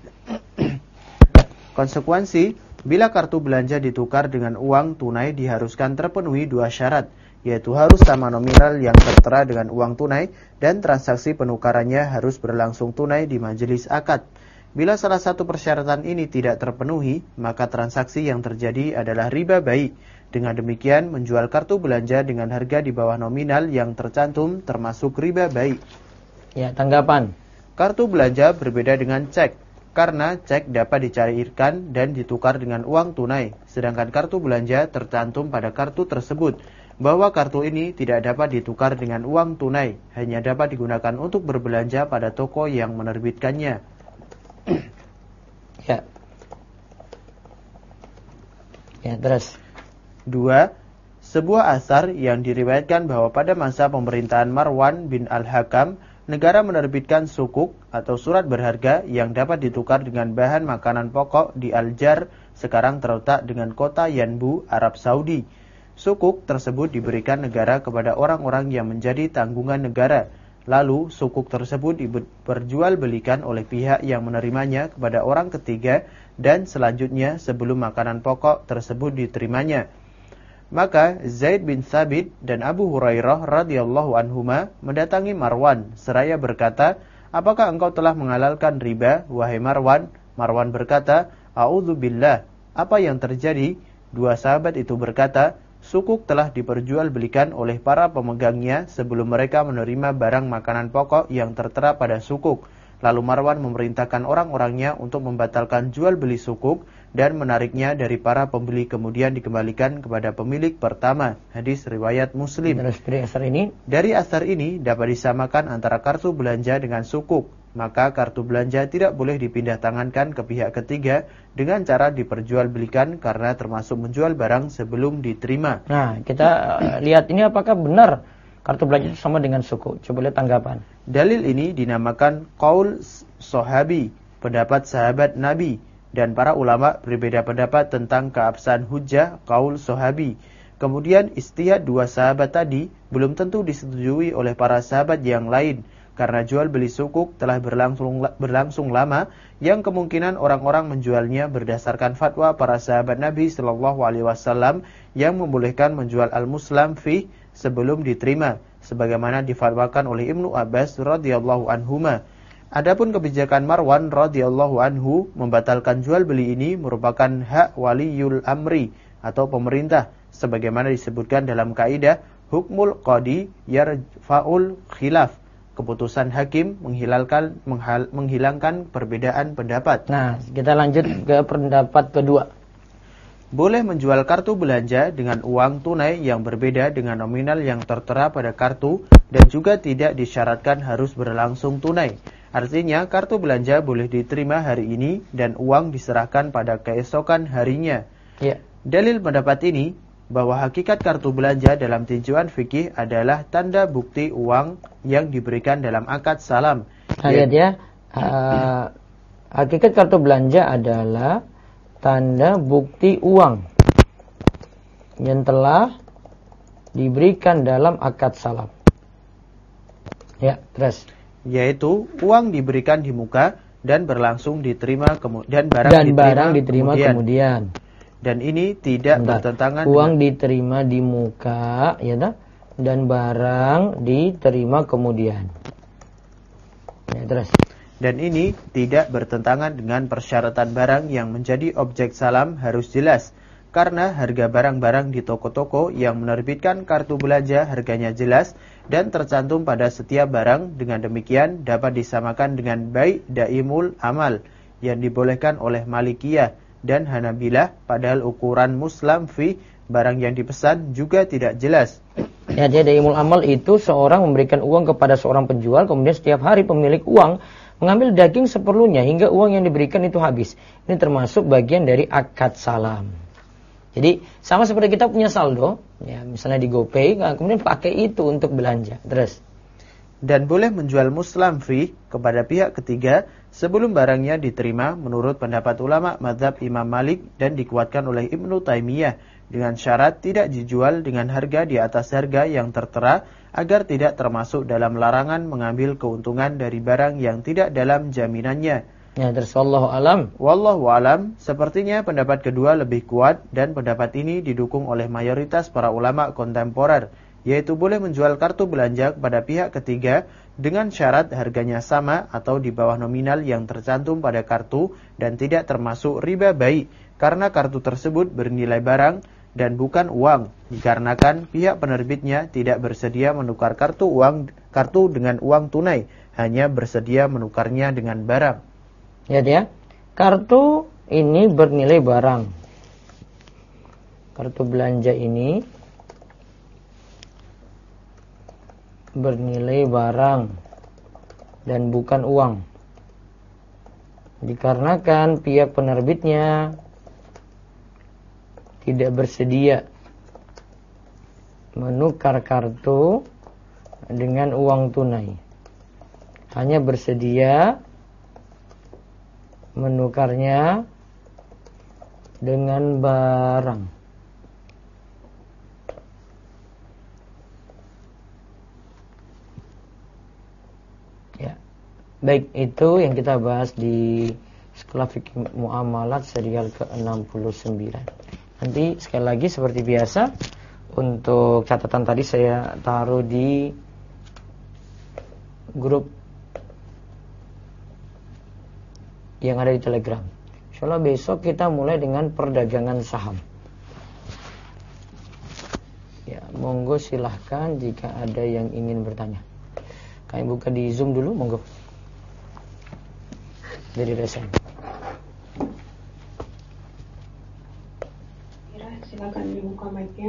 S2: Konsekuensi, bila kartu belanja ditukar dengan uang tunai diharuskan terpenuhi dua syarat, yaitu harus sama nominal yang tertera dengan uang tunai dan transaksi penukarannya harus berlangsung tunai di majelis akad. Bila salah satu persyaratan ini tidak terpenuhi, maka transaksi yang terjadi adalah riba bai. Dengan demikian, menjual kartu belanja dengan harga di bawah nominal yang tercantum termasuk riba bai.
S1: Ya, tanggapan.
S2: Kartu belanja berbeda dengan cek, karena cek dapat dicairkan dan ditukar dengan uang tunai, sedangkan kartu belanja tercantum pada kartu tersebut bahwa kartu ini tidak dapat ditukar dengan uang tunai, hanya dapat digunakan untuk berbelanja pada toko yang menerbitkannya.
S1: Ya. Ya, terus.
S2: 2. Sebuah asar yang diriwayatkan bahwa pada masa pemerintahan Marwan bin Al-Hakam, negara menerbitkan sukuk atau surat berharga yang dapat ditukar dengan bahan makanan pokok di Al-Jar, sekarang terletak dengan kota Yanbu, Arab Saudi. Sukuk tersebut diberikan negara kepada orang-orang yang menjadi tanggungan negara. Lalu sukuk tersebut diperjualbelikan oleh pihak yang menerimanya kepada orang ketiga dan selanjutnya sebelum makanan pokok tersebut diterimanya. Maka Zaid bin Thabit dan Abu Hurairah radhiyallahu anhuma mendatangi Marwan seraya berkata, "Apakah engkau telah menghalalkan riba, wahai Marwan?" Marwan berkata, "A'udzubillah, apa yang terjadi?" Dua sahabat itu berkata, "Sukuk telah diperjualbelikan oleh para pemegangnya sebelum mereka menerima barang makanan pokok yang tertera pada sukuk." Lalu Marwan memerintahkan orang-orangnya untuk membatalkan jual beli sukuk dan menariknya dari para pembeli, kemudian dikembalikan kepada pemilik pertama. Hadis riwayat Muslim. Dari asar ini dapat disamakan antara kartu belanja dengan sukuk. Maka kartu belanja tidak boleh dipindah tangankan ke pihak ketiga dengan cara diperjualbelikan karena termasuk menjual barang sebelum diterima.
S1: Nah, kita lihat ini apakah benar kartu belanja itu sama dengan suku. Coba lihat tanggapan.
S2: Dalil ini dinamakan qaul sahabi, pendapat sahabat Nabi, dan para ulama berbeda pendapat tentang keabsahan hujjah qaul sahabi. Kemudian istihad dua sahabat tadi belum tentu disetujui oleh para sahabat yang lain. karena jual beli sukuk telah berlangsung lama, yang kemungkinan orang-orang menjualnya berdasarkan fatwa para sahabat Nabi Shallallahu Alaihi Wasallam yang membolehkan menjual al-muslam fi sebelum diterima, sebagaimana difatwakan oleh Ibnu Abbas radhiyallahu anhuma. Adapun kebijakan Marwan radhiyallahu anhu membatalkan jual beli ini merupakan hak waliyul amri atau pemerintah, sebagaimana disebutkan dalam kaidah hukmul qadi yarfa'ul khilaf. Keputusan hakim menghilangkan perbedaan pendapat.
S1: Nah, kita lanjut ke pendapat kedua.
S2: Boleh menjual kartu belanja dengan uang tunai yang berbeda dengan nominal yang tertera pada kartu dan juga tidak disyaratkan harus berlangsung tunai. Artinya, kartu belanja boleh diterima hari ini dan uang diserahkan pada keesokan harinya.
S1: Ya.
S2: Dalil pendapat ini bahwa hakikat kartu belanja dalam tinjauan fikih adalah tanda bukti uang yang diberikan dalam akad salam.
S1: Lihat ya, hakikat kartu belanja adalah tanda bukti uang yang telah diberikan dalam akad salam. Ya, terus.
S2: Yaitu uang diberikan di muka dan berlangsung diterima dan barang
S1: diterima kemudian.
S2: Dan ini tidak bertentangan
S1: uang diterima di muka, ya tak? Dan barang diterima kemudian. Ya, terus.
S2: Dan ini tidak bertentangan dengan persyaratan barang yang menjadi objek salam harus jelas, karena harga barang-barang di toko-toko yang menerbitkan kartu belanja harganya jelas dan tercantum pada setiap barang. Dengan demikian dapat disamakan dengan bai' daimul amal yang dibolehkan oleh Malikiyah dan Hanabilah, padahal ukuran muslam fi barang yang dipesan juga tidak jelas.
S1: Ya, dia daimul amal itu seorang memberikan uang kepada seorang penjual, kemudian setiap hari pemilik uang mengambil daging seperlunya hingga uang yang diberikan itu habis. Ini termasuk bagian dari akad salam. Jadi sama seperti kita punya saldo, ya misalnya di GoPay, kemudian pakai itu untuk belanja. Terus.
S2: Dan boleh menjual muslam fi kepada pihak ketiga sebelum barangnya diterima menurut pendapat ulama mazhab Imam Malik dan dikuatkan oleh Ibnu Taimiyah, dengan syarat tidak dijual dengan harga di atas harga yang tertera agar tidak termasuk dalam larangan mengambil keuntungan dari barang yang tidak dalam jaminannya.
S1: Ya, terus wallahu alam.
S2: Wallahu alam, sepertinya pendapat kedua lebih kuat dan pendapat ini didukung oleh mayoritas para ulama kontemporer, yaitu boleh menjual kartu belanja kepada pihak ketiga dengan syarat harganya sama atau di bawah nominal yang tercantum pada kartu dan tidak termasuk riba bai, karena kartu tersebut bernilai barang dan bukan uang, dikarenakan pihak penerbitnya tidak bersedia menukar kartu dengan uang tunai, hanya bersedia menukarnya dengan barang.
S1: Ya, kartu ini bernilai barang. Kartu belanja ini bernilai barang dan bukan uang, dikarenakan pihak penerbitnya tidak bersedia menukar kartu dengan uang tunai, hanya bersedia menukarnya dengan barang. Ya, baik, itu yang kita bahas di Sekolah Fikih Muamalat serial ke-69. Nanti sekali lagi seperti biasa, untuk catatan tadi saya taruh di grup yang ada di Telegram. Insyaallah besok kita mulai dengan perdagangan saham. Ya, monggo silahkan jika ada yang ingin bertanya. Kami buka di Zoom dulu, monggo. Dari Resen.
S3: Silakan dibuka mic-nya.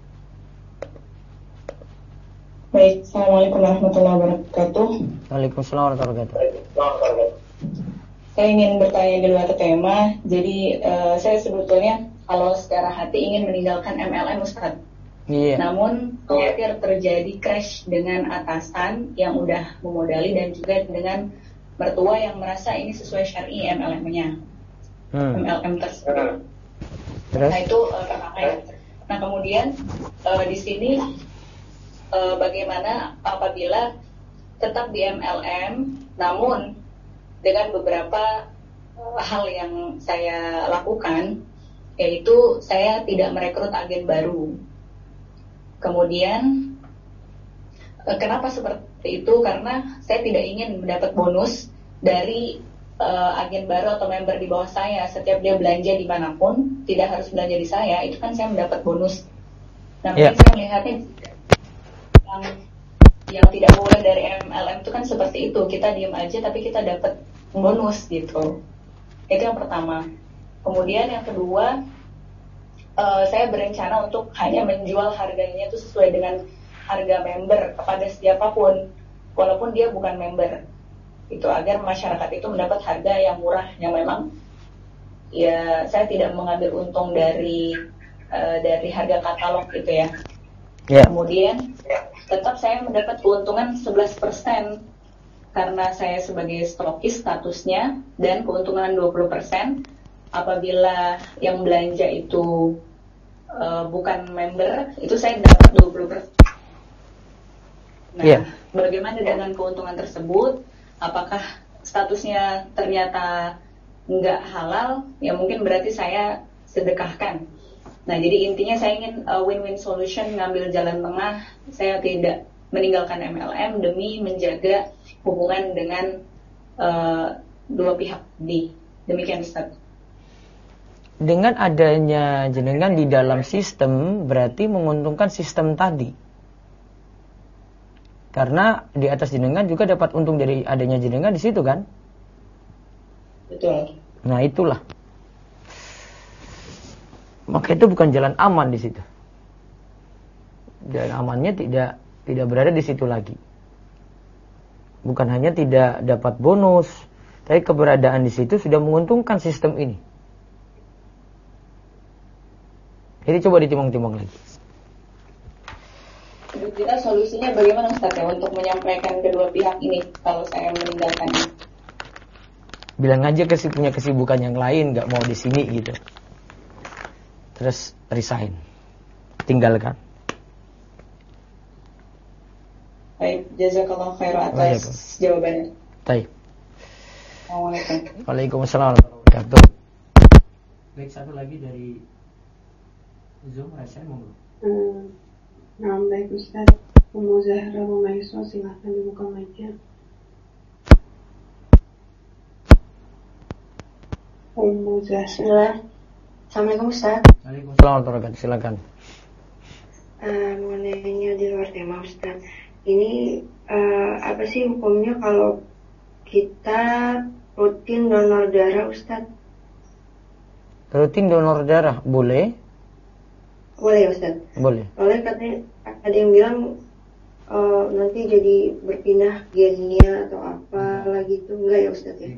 S3: Baik, Assalamualaikum warahmatullahi wabarakatuh.
S1: Waalaikumsalam warahmatullahi wabarakatuh.
S3: Saya ingin bertanya di luar tema. Jadi saya sebetulnya kalau secara hati ingin meninggalkan MLM, Ustaz.
S1: Iya.
S3: Namun khawatir terjadi crash dengan atasan yang udah memodali dan juga dengan mertua yang merasa ini sesuai syar'i MLM-nya. MLM tersebut.
S1: Terus?
S3: Nah itu pertama ya. Nah kemudian di sini bagaimana apabila tetap di MLM, namun dengan beberapa hal yang saya lakukan, yaitu saya tidak merekrut agen baru. Kemudian kenapa seperti itu? Karena saya tidak ingin mendapat bonus dari agen baru atau member di bawah saya. Setiap dia belanja dimanapun, tidak harus belanja di saya, itu kan saya mendapat bonus. Nah, saya melihatnya yang tidak boleh dari MLM itu kan seperti itu. Kita diam aja tapi kita dapat bonus gitu. Itu yang pertama. Kemudian yang kedua, saya berencana untuk hanya menjual harganya itu sesuai dengan harga member kepada siapapun, walaupun dia bukan member. Itu agar masyarakat itu mendapat harga yang murah, yang memang ya saya tidak mengambil untung dari harga katalog gitu ya. Kemudian tetap saya mendapat keuntungan 11% karena saya sebagai stokis statusnya, dan keuntungan 20% apabila yang belanja itu bukan member, itu saya dapat 20%. Nah, bagaimana dengan keuntungan tersebut? Apakah statusnya ternyata nggak halal? Ya mungkin berarti saya sedekahkan. Nah, jadi intinya saya ingin win-win solution, ngambil jalan tengah. Saya tidak meninggalkan MLM demi menjaga hubungan dengan dua pihak demikian Ustaz.
S1: Dengan adanya jenengan di dalam sistem berarti menguntungkan sistem tadi. Karena di atas jenengan juga dapat untung dari adanya jenengan di situ kan?
S3: Betul.
S1: Nah, itulah. Maka itu bukan jalan aman di situ. Jalan amannya tidak berada di situ lagi. Bukan hanya tidak dapat bonus, tapi keberadaan di situ sudah menguntungkan sistem ini. Jadi coba ditimbang-timbang lagi.
S3: Kita solusinya bagaimana Ustaz ya untuk menyampaikan kedua pihak ini kalau saya meninggalkannya?
S1: Bilang aja punya kesibukan yang lain, nggak mau di sini gitu. Terus resign, tinggalkan.
S3: Baik, jazakallahu khairan atas jawabannya.
S1: Baik.
S3: Assalamualaikum.
S1: Waalaikumsalam warahmatullahi wabarakatuh. Baik, satu lagi dari Zoom, resign monggo.
S4: Nah, baik Ustaz. Ummu Zahra Rumaiso, silahkan dibuka mic-nya. Ummu Zahra.
S5: Assalamualaikum Ustaz.
S1: Waalaikumsalam warahmatullahi wabarakatuh. Silakan.
S5: Mau nanya di luar tema Ustaz. Ini apa sih hukumnya kalau kita rutin donor darah Ustaz?
S1: Rutin donor darah boleh?
S5: Boleh Ustaz.
S1: Boleh.
S5: Oleh katanya ada yang bilang nanti jadi berpindah gennya atau apa lagi itu, enggak ya Ustaz ya?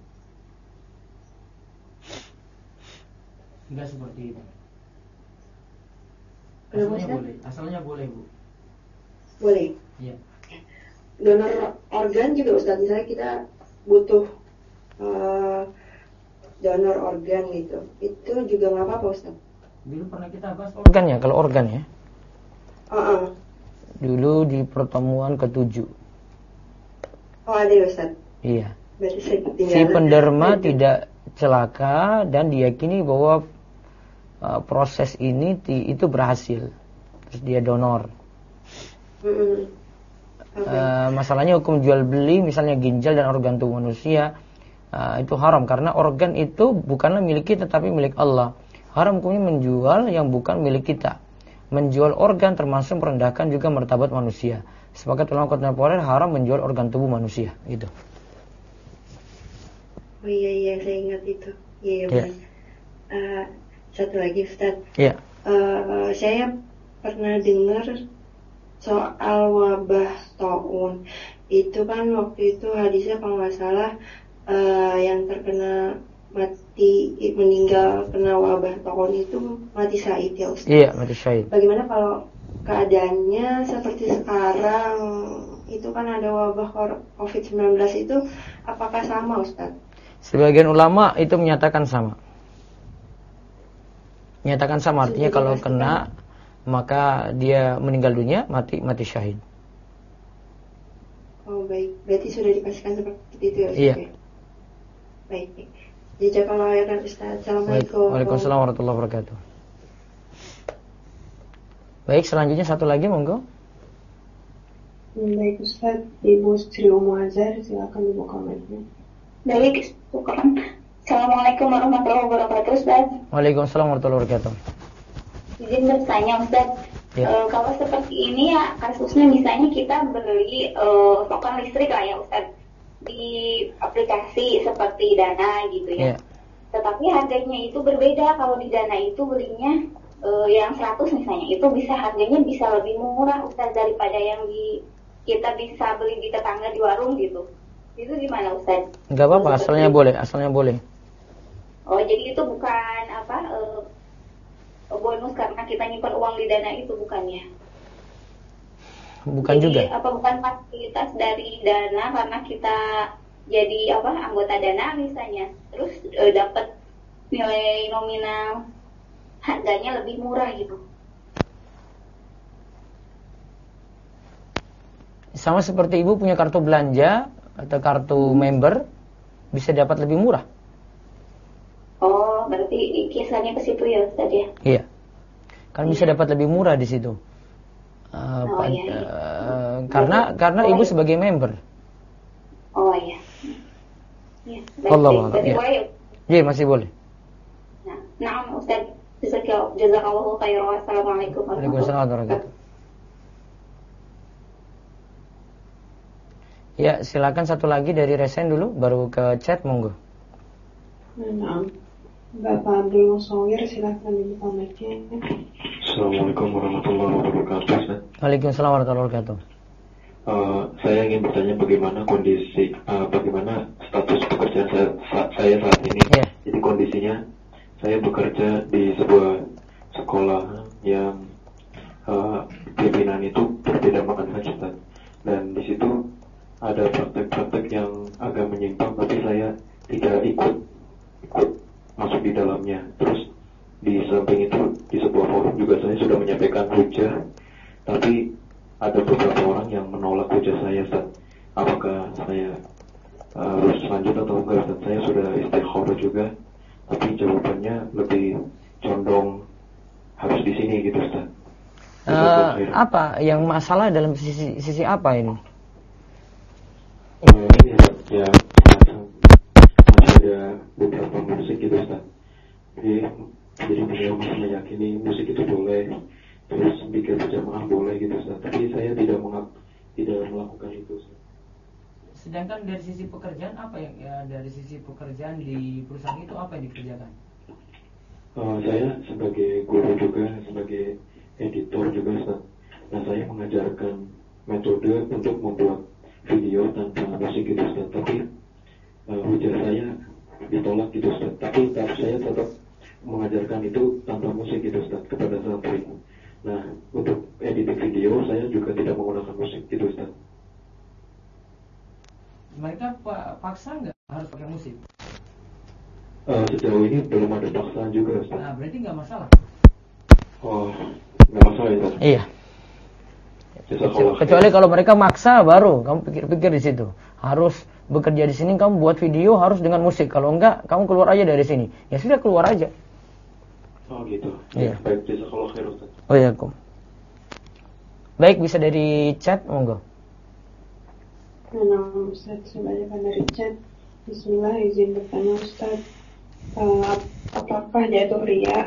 S1: Enggak seperti itu.
S5: Asalnya
S1: boleh. Asalnya boleh, Bu.
S5: Boleh.
S1: Iya.
S5: Donor organ juga Ustaz, misalnya kita butuh donor organ gitu, itu juga nggak apa-apa Ustaz?
S1: Dulu pernah kita bahas organ ya, kalau organ ya. Dulu di pertemuan ke-7.
S5: Oh ada ya Ustaz?
S1: Iya.
S5: Berarti saya
S1: Si penderma tidak celaka dan diyakini bahwa proses ini itu berhasil. Terus dia donor. Masalahnya hukum jual beli misalnya ginjal dan organ tubuh manusia itu haram karena organ itu bukanlah milik kita tapi milik Allah. Haram hukumnya menjual yang bukan milik kita. Menjual organ termasuk merendahkan juga martabat manusia. Sepakat ulama kontemporer haram menjual organ tubuh manusia. Gitu.
S5: Oh iya saya ingat itu. Iya benar. Satu lagi Ustaz.
S1: Iya.
S5: Saya pernah dengar soal wabah taun. Itu kan waktu itu hadisnya kalau nggak salah yang terkena meninggal kena wabah taun itu mati syahid ya Ustaz.
S1: Iya, mati syahid.
S5: Bagaimana kalau keadaannya seperti sekarang, itu kan ada wabah COVID-19 itu, apakah sama Ustaz?
S1: Sebagian ulama itu menyatakan sama. Menyatakan sama artinya kalau kena maka dia meninggal dunia mati syahid.
S5: Oh baik, berarti sudah dipastikan seperti itu ya Ustaz?
S1: Iya.
S5: Baik. Jazakallahu khairan Ustaz. Assalamualaikum.
S1: Waalaikumsalam warahmatullahi wabarakatuh. Baik, selanjutnya satu lagi monggo.
S4: Baik Ustaz, Ibu Sri Umu Azhar, silakan dibuka mic-nya.
S3: Baik, syukran. Assalamualaikum warahmatullahi wabarakatuh, Ustaz.
S1: Waalaikumsalam warahmatullahi wabarakatuh.
S3: Izin bertanya, Ustaz.
S1: Ya.
S3: Kalau seperti ini ya, kasusnya misalnya kita beli token listrik lah ya, Ustaz, di aplikasi seperti Dana gitu ya.
S1: Ya.
S3: Tetapi harganya itu berbeda. Kalau di Dana itu belinya yang 100 misalnya, itu bisa harganya bisa lebih murah, Ustaz, daripada yang kita bisa beli di tetangga di warung gitu. Itu gimana, Ustaz?
S1: Enggak apa-apa, asalnya boleh.
S3: Oh, jadi itu bukan bonus karena kita nyimpan uang di Dana itu bukannya?
S1: Bukan
S3: jadi,
S1: juga.
S3: Bukan fasilitas dari Dana karena kita jadi anggota Dana misalnya, terus dapat nilai nominal harganya lebih murah gitu.
S1: Sama seperti ibu punya kartu belanja atau kartu member, bisa dapat lebih murah.
S3: Oh, berarti kisahnya ke situ ya, Ustaz ya?
S1: Iya. Kan bisa dapat lebih murah di situ. Karena ibu sebagai member.
S3: Oh iya. Ya,
S1: Allah.
S3: berarti
S1: Ya.
S3: boleh.
S1: Iya, masih boleh.
S3: Nah, Ustaz, jazakallahu khairan. Wassalamualaikum
S1: Waalaikumsalam warahmatullahi wabarakatuh. Ya, silakan satu lagi dari Resen dulu, baru ke chat, monggo.
S4: Nah, Bapak Abdul Musawir, silakan dibuka mic-nya.
S6: Assalamualaikum warahmatullahi wabarakatuh.
S1: Waalaikumsalam warahmatullahi wabarakatuh.
S6: Saya ingin bertanya bagaimana status pekerjaan saya saat ini.
S1: Yeah.
S6: Jadi kondisinya saya bekerja di sebuah sekolah yang pimpinan itu berbeda manhaj, dan di situ ada praktek-praktek yang agak menyimpang, tapi saya tidak ikut masuk di dalamnya. Terus di samping itu di sebuah forum juga saya sudah menyampaikan hujah, tapi ada beberapa orang yang menolak hujah saya, Ustaz. Apakah saya harus lanjut atau enggak, Ustaz? Saya sudah istikharah juga, tapi jawabannya lebih condong harus di sini gitu, Ustaz.
S1: Apa yang masalah dalam sisi apa ini?
S6: Ini ya masih ada beberapa musik gitu, Ustaz. Jadi beliau masih meyakini musik itu boleh, terus bikin berjamaah boleh gitu, Ustaz. Tapi saya tidak melakukan itu, Ustaz.
S1: Sedangkan dari sisi pekerjaan apa dari sisi pekerjaan di perusahaan itu apa yang dikerjakan?
S6: Saya sebagai guru juga, sebagai editor juga, Ustaz. Nah, saya mengajarkan metode untuk membuat video tanpa musik gitu, Ustaz. Tapi hujah saya ditolak gitu, Ustaz. Tapi saya tetap mengajarkan itu tanpa musik gitu, Ustaz, kepada santri. Nah, untuk editing video saya juga tidak menggunakan musik gitu, Ustaz.
S1: Mereka paksa nggak harus pakai musik?
S6: Sejauh ini belum ada paksaan juga, Ustaz.
S1: Nah, berarti nggak masalah.
S6: Oh, nggak masalah ya, Ustaz?
S1: Iya. Kecuali kalau mereka maksa, baru kamu pikir-pikir di situ. Harus bekerja di sini, kamu buat video harus dengan musik. Kalau enggak, kamu keluar aja dari sini. Ya sudah, keluar aja.
S6: Oh gitu.
S1: Iya.
S6: Baik, jazakallahu khair, Ustaz.
S1: Oh iya, Kum. Baik, bisa dari chat, monggo.
S4: Nah, Ustaz, kebanyakan dari chat. Bismillah, izin bertanya Ustaz, apakah jatuh riya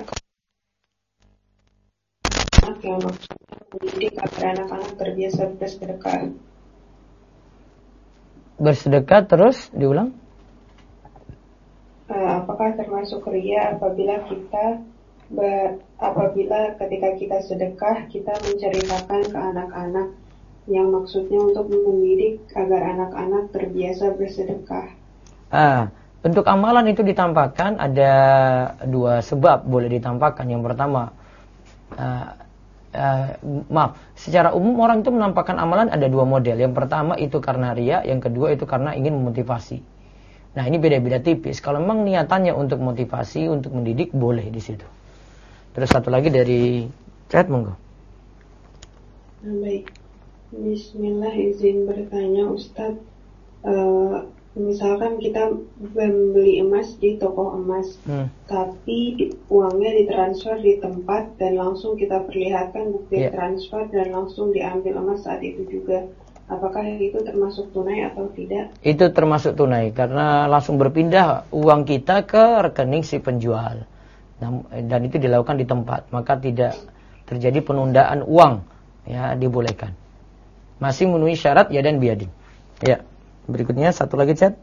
S4: yang maksudnya mendidik agar anak-anak terbiasa bersedekah?
S1: Bersedekah terus diulang?
S4: Apakah termasuk riya apabila ketika kita sedekah kita menceritakan ke anak-anak, yang maksudnya untuk mendidik agar anak-anak terbiasa bersedekah?
S1: Bentuk amalan itu ditampakkan ada dua sebab boleh ditampakkan. Yang pertama, secara umum orang itu menampakkan amalan ada dua model. Yang pertama itu karena riya, yang kedua itu karena ingin memotivasi. Nah, ini beda-beda tipis. Kalau memang niatannya untuk motivasi, untuk mendidik, boleh di situ. Terus satu lagi dari chat, monggo.
S4: Baik. Bismillah, izin bertanya Ustadz. Misalkan kita membeli emas di toko emas, tapi uangnya ditransfer di tempat dan langsung kita perlihatkan bukti transfer dan langsung diambil emas saat itu juga. Apakah itu termasuk tunai atau tidak? Itu termasuk tunai karena langsung berpindah uang kita ke rekening si penjual. Dan itu dilakukan di tempat, maka tidak terjadi penundaan uang, ya, dibolehkan. Masih memenuhi syarat ya dan biadin. Ya. Berikutnya satu lagi chat.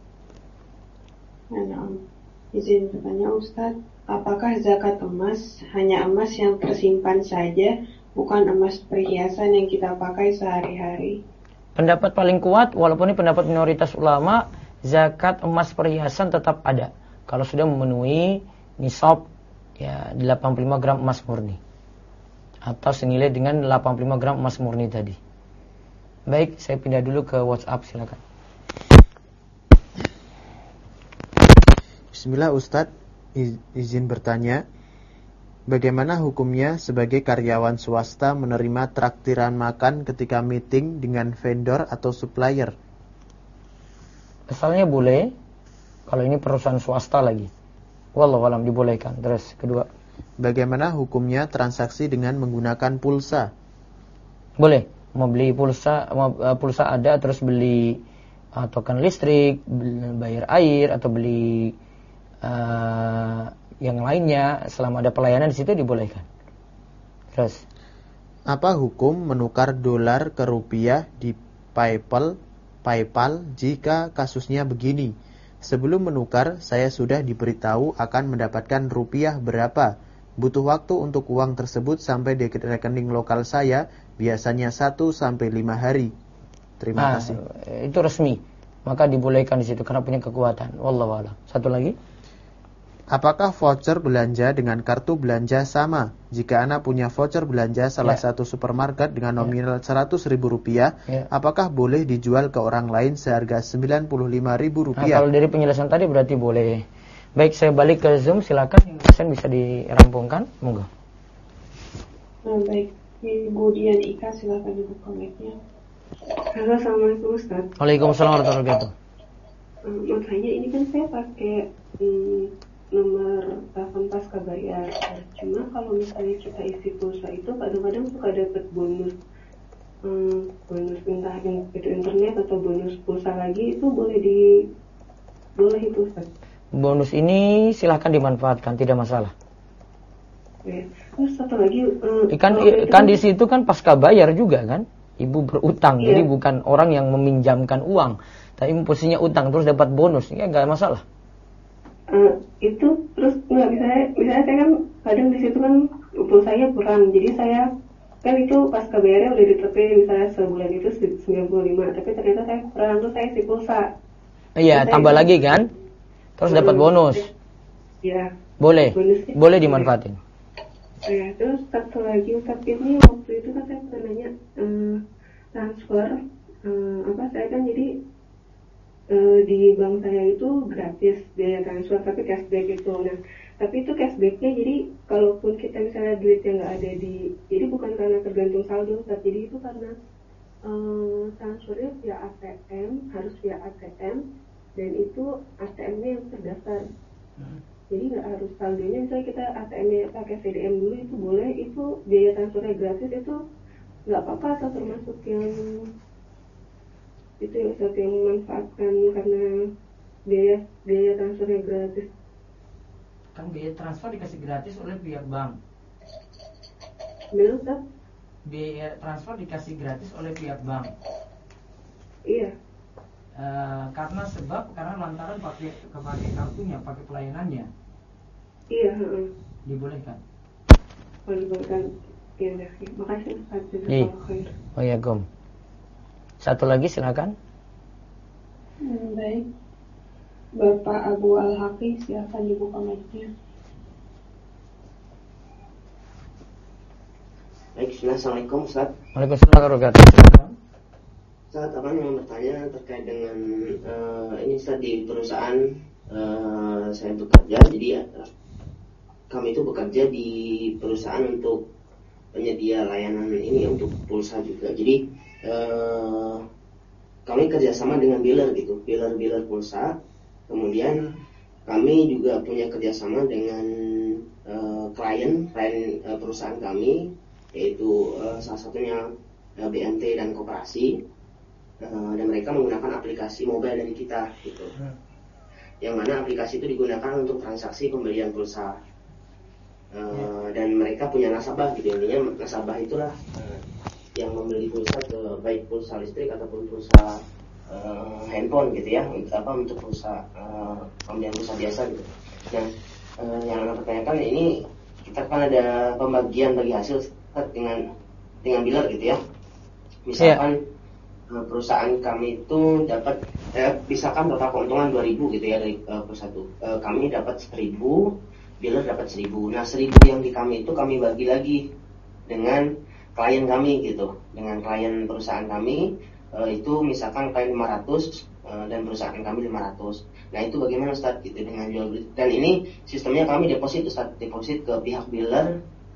S4: Izin bertanya Ustadz, apakah zakat emas hanya emas yang tersimpan saja, bukan emas perhiasan yang kita pakai sehari-hari? Pendapat paling kuat, walaupun ini pendapat minoritas ulama, zakat emas perhiasan tetap ada kalau sudah memenuhi nisab, ya, 85 gram emas murni atau senilai dengan 85 gram emas murni tadi. Baik, saya pindah dulu ke WhatsApp, silakan.
S2: Bismillah Ustadz, izin bertanya, bagaimana hukumnya sebagai karyawan swasta menerima traktiran makan ketika meeting dengan vendor atau supplier? Asalnya boleh, kalau ini perusahaan swasta lagi. Wallahu alam, dibolehkan. Terus kedua, bagaimana hukumnya transaksi dengan menggunakan pulsa? Boleh, mau beli pulsa ada, terus beli token listrik, bayar air atau beli yang lainnya, selama ada pelayanan di situ dibolehkan. Terus, apa hukum menukar dolar ke rupiah di PayPal jika kasusnya begini? Sebelum menukar, saya sudah diberitahu akan mendapatkan rupiah berapa. Butuh waktu untuk uang tersebut sampai di rekening lokal saya, biasanya 1-5 hari. Terima kasih. Itu resmi, maka dibolehkan di situ karena punya kekuatan. Wallahu a'lam. Satu lagi. Apakah voucher belanja dengan kartu belanja sama? Jika Anda punya voucher belanja salah satu supermarket dengan nominal Rp100.000, apakah boleh dijual ke orang lain seharga Rp95.000? Kalau dari penjelasan tadi berarti boleh. Baik, saya balik ke Zoom, silakan yang bisa dirampungkan, monggo.
S4: Baik, Ibu Dian Ika, silakan dibuka mic-nya.
S5: Halo, assalamualaikum Ustaz.
S2: Waalaikumsalam warahmatullahi wabarakatuh.
S5: Makanya ini kan saya pakai nomor telepon pasca bayar. Cuma kalau misalnya kita isi pulsa itu kadang-kadang suka dapat bonus entah itu internet atau bonus pulsa lagi, itu boleh itu Ustaz.
S2: Bonus ini silahkan dimanfaatkan, tidak masalah.
S5: Ya. Terus satu lagi
S2: kan di situ kan pasca bayar juga kan, ibu berutang, jadi bukan orang yang meminjamkan uang, tapi posisinya utang terus dapat bonus, ya nggak masalah.
S5: Itu terus nggak, misalnya saya kan kadang di situ kan pulsanya kurang, jadi saya kan itu pasca bayarnya udah diterapin misalnya sebulan itu 95, tapi ternyata saya kurang, terus saya isi pulsa. Iya,
S2: tambah lagi kan, terus dapat bonus.
S5: Iya.
S2: Boleh dimanfaatin.
S5: Ya, terus satu lagi Ustaz, ini waktu itu kan saya pernah nanya transfer saya kan jadi di bank saya itu gratis biaya transfer tapi cashback itu. Nah, tapi itu cashbacknya jadi kalaupun kita misalnya duitnya nggak ada jadi bukan karena tergantung saldo, tapi jadi itu karena transfernya via ATM, harus via ATM, dan itu ATM-nya yang terdaftar. Jadi nggak harus saldonya, misalnya kita ATM-nya pakai CDM dulu itu boleh, itu biaya transfernya gratis, itu nggak apa-apa atau termasuk yang itu yang satu yang memanfaatkan karena biaya transfernya gratis?
S2: Kan biaya transfer dikasih gratis oleh pihak bank.
S5: Betul, Ustaz?
S2: Biaya transfer dikasih gratis oleh pihak bank.
S5: Iya.
S2: Karena lantaran pakai kartunya, pakai pelayanannya.
S5: Iya.
S2: Dibolehkan.
S5: Dibolehkan. Ya, makasih Ustaz.
S2: Oh ya, Gom. Satu lagi silakan.
S4: Baik. Bapak Abu Al-Haqi, silakan dibuka mic-nya.
S7: Baik, assalamualaikum Ustaz.
S2: Waalaikumsalam warahmatullahi wabarakatuh.
S7: Ustaz, abang mau bertanya terkait dengan ini Ustaz, di perusahaan saya bekerja. Jadi kami itu bekerja di perusahaan untuk penyedia layanan ini untuk pulsa juga. Jadi kami kerjasama dengan biller gitu, biller pulsa. Kemudian kami juga punya kerjasama dengan klien perusahaan kami, yaitu salah satunya BMT dan Koperasi, dan mereka menggunakan aplikasi mobile dari kita gitu. Yang mana aplikasi itu digunakan untuk transaksi pembelian pulsa. Dan mereka punya nasabah gitu, intinya nasabah itulah yang membeli pulsa ke baik pulsa listrik ataupun pulsa handphone gitu ya, untuk pulsa pembelian pulsa biasa gitu. Nah, yang Anda pertanyakan ini, kita kan ada pembagian bagi hasil dengan biller gitu ya. Misalkan perusahaan kami itu dapat misalkan total keuntungan 2.000 gitu ya dari perusahaan itu. Kami dapat 1.000, biller dapat 1.000. Nah, 1.000 yang di kami itu kami bagi lagi dengan klien kami gitu. Dengan klien perusahaan kami itu misalkan klien 500 dan perusahaan kami 500. Nah, itu bagaimana Ustaz gitu dengan jual beli. Dan ini sistemnya kami deposit Ustaz, deposit ke pihak biller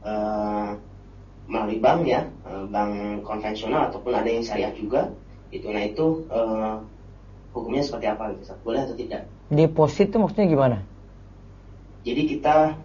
S7: melalui bank ya, bank konvensional ataupun ada yang syariah juga gitu. Nah, itu hukumnya seperti apa gitu Ustaz? Boleh atau tidak? Deposit itu maksudnya gimana? Jadi kita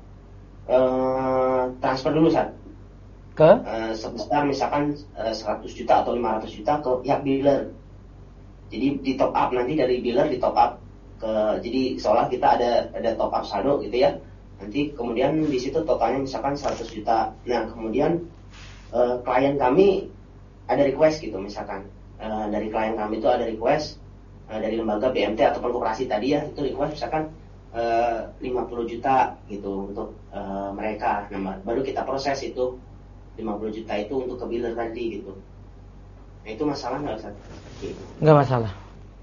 S7: transfer dulu Ustaz ke sebesar misalkan 100 juta atau 500 juta ke pihak biller. Jadi di top up nanti dari biller di top up ke, jadi seolah kita ada top up saldo gitu ya. Nanti kemudian di situ totalnya misalkan 100 juta. Nah, kemudian klien kami ada request gitu misalkan. Dari klien kami itu ada request dari lembaga BMT ataupun koperasi tadi ya, itu request misalkan 50 juta gitu untuk mereka. Nah, baru kita proses itu 50 juta itu untuk ke biller tadi gitu. Nah, itu masalah nggak Ustaz? Gitu. Nggak masalah.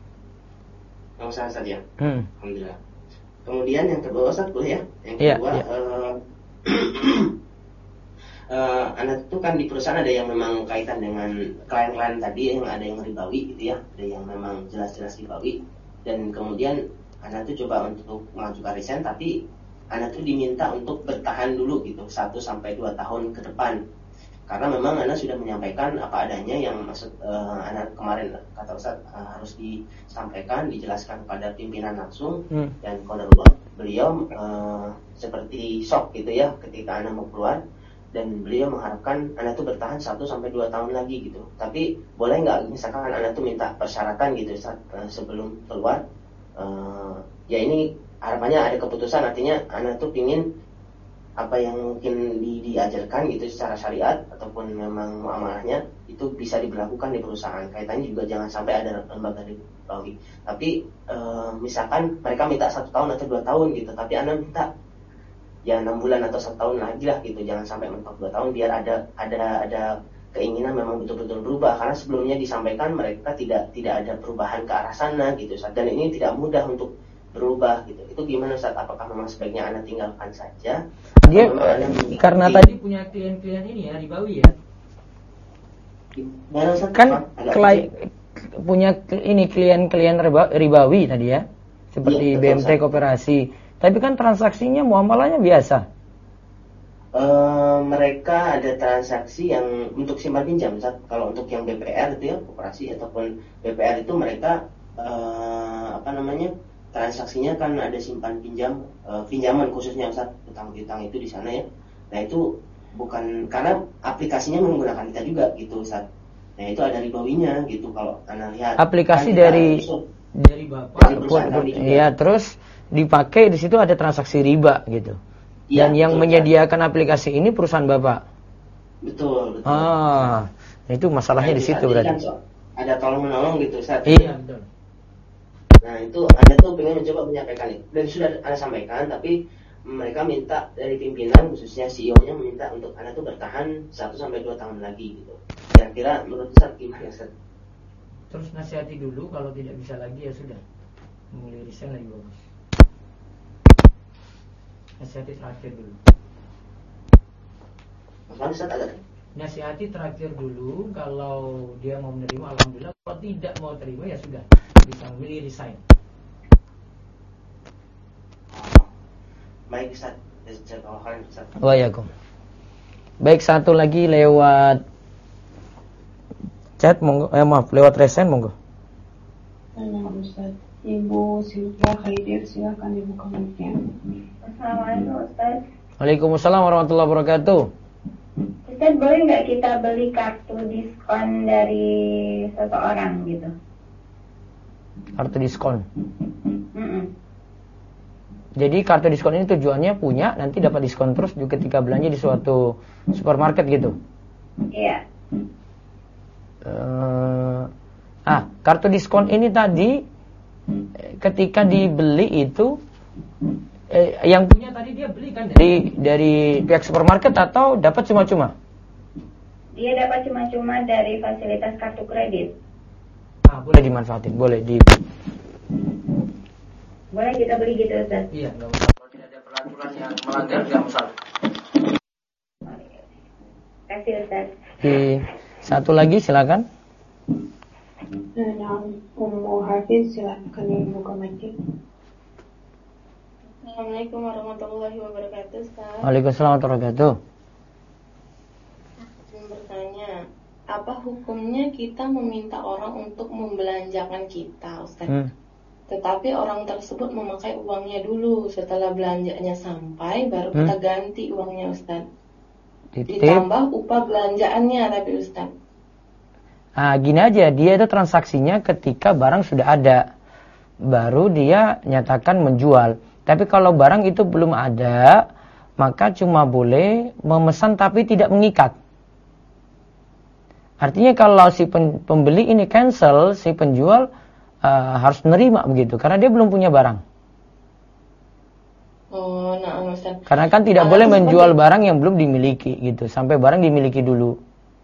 S7: Nggak masalah Ustaz ya? Alhamdulillah. Kemudian yang kedua Ustaz boleh ya? Yang kedua anak itu kan di perusahaan ada yang memang kaitan dengan klien-klien tadi, yang ada yang ribawi gitu ya, ada yang memang jelas-jelas ribawi. Dan kemudian anak itu coba untuk mengajukan resign, tapi anak itu diminta untuk bertahan dulu gitu 1-2 tahun ke depan. Karena memang anak sudah menyampaikan apa adanya yang maksud anak kemarin kata Ustaz harus disampaikan, dijelaskan kepada pimpinan langsung. Dan qadarullah beliau seperti shock gitu ya ketika anak mau keluar, dan beliau mengharapkan anak itu bertahan 1-2 tahun lagi gitu. Tapi boleh nggak misalkan anak itu minta persyaratan gitu Ustaz, sebelum keluar, ya ini harapannya ada keputusan, artinya anak itu pingin apa yang mungkin diajarkan gitu secara syariat ataupun memang muamalahnya itu bisa diberlakukan di perusahaan. Kaitannya juga jangan sampai ada lembaga ribawi. Tapi misalkan mereka minta 1 tahun atau 2 tahun gitu, tapi anak minta ya 6 bulan atau 1 tahun lagi lah gitu, jangan sampai mentok 2 tahun, biar ada keinginan memang betul-betul berubah. Karena sebelumnya disampaikan mereka tidak ada perubahan ke arah sana gitu Ustaz. Dan ini tidak mudah untuk berubah gitu. Itu gimana Ustaz? Apakah memang sebaiknya anak tinggalkan saja? Dia karena tadi punya klien-klien ini ya ribawi ya. Kan punya ini klien-klien ribawi tadi ya. Seperti ya, BMT Koperasi. Tapi kan transaksinya muamalahnya biasa. Mereka ada transaksi yang untuk simpan pinjam Ustaz. Kalau untuk yang BPR itu ya, Koperasi ataupun BPR itu mereka transaksinya kan ada simpan pinjam, pinjaman khususnya Ustaz, utang piutang itu di sana ya. Nah, itu bukan karena aplikasinya menggunakan kita juga gitu Ustaz. Nah, itu ada ribawinya gitu kalau Anda lihat. Aplikasi kan dari Bapak ya, terus dipakai di situ ada transaksi riba gitu. Dan ya, yang betul, menyediakan aplikasi ini perusahaan Bapak. Betul. Itu masalahnya di situ berarti. Kan, ada tolong-menolong gitu Ustaz. Iya, betul. Nah, itu Anda tuh pengen mencoba menyampaikan itu. Dan sudah Anda sampaikan, tapi mereka minta dari pimpinan, khususnya CEO-nya meminta untuk Anda tuh bertahan 1-2 tahun lagi gitu. Kira-kira menurut Ustaz gimana Ustaz? Terus nasihati dulu, kalau tidak bisa lagi ya sudah. Memilih resign lagi bagus. Nasihati terakhir dulu. Apa Ustaz ada? Nasihati terakhir dulu, kalau dia mau menerima alhamdulillah, kalau tidak mau terima ya sudah, bisa memilih resign. Baik Ustaz, jazakallahu khairan Ustaz. Waalaikumsalam.
S1: Baik, satu lagi lewat chat, monggo. Lewat resen, monggo.
S4: Ustaz. Ibu Sylvia Khaidir, silakan dibuka mic-nya.
S8: Assalamualaikum Ustaz.
S1: Waalaikumsalam warahmatullahi wabarakatuh.
S8: Ustaz, boleh nggak kita beli kartu diskon dari seseorang gitu?
S1: Kartu diskon. Jadi kartu diskon ini tujuannya punya, nanti dapat diskon terus juga ketika belanja di suatu supermarket gitu.
S8: Iya.
S1: Kartu diskon ini tadi ketika dibeli itu yang punya tadi dia beli kan dari pihak supermarket atau dapat cuma-cuma?
S8: Dia dapat cuma-cuma dari fasilitas kartu kredit.
S1: Boleh dimanfaatin, boleh
S8: Boleh kita beli gitu Ustaz?
S1: Iya, nggak masalah. Kalau tidak ada peraturan yang melanggar, nggak masalah.
S8: Terima kasih Ustaz.
S1: Satu lagi silakan.
S4: Ummu Hafiz, silakan dibuka mic-nya.
S9: Assalamualaikum warahmatullahi wabarakatuh, Ustaz.
S1: Waalaikumsalam warahmatullahi wabarakatuh.
S9: Saya bertanya, apa hukumnya kita meminta orang untuk membelanjakan kita, Ustaz? Tetapi orang tersebut memakai uangnya dulu, setelah belanjanya sampai baru kita ganti uangnya, Ustaz. Ditambah upah belanjaannya tapi Ustaz.
S1: Gini aja, dia itu transaksinya ketika barang sudah ada, baru dia nyatakan menjual. Tapi kalau barang itu belum ada, maka cuma boleh memesan tapi tidak mengikat. Artinya kalau si pembeli ini cancel, si penjual harus menerima begitu, karena dia belum punya barang.
S9: Ustaz.
S1: Karena kan tidak boleh menjual barang yang belum dimiliki gitu, sampai barang dimiliki dulu.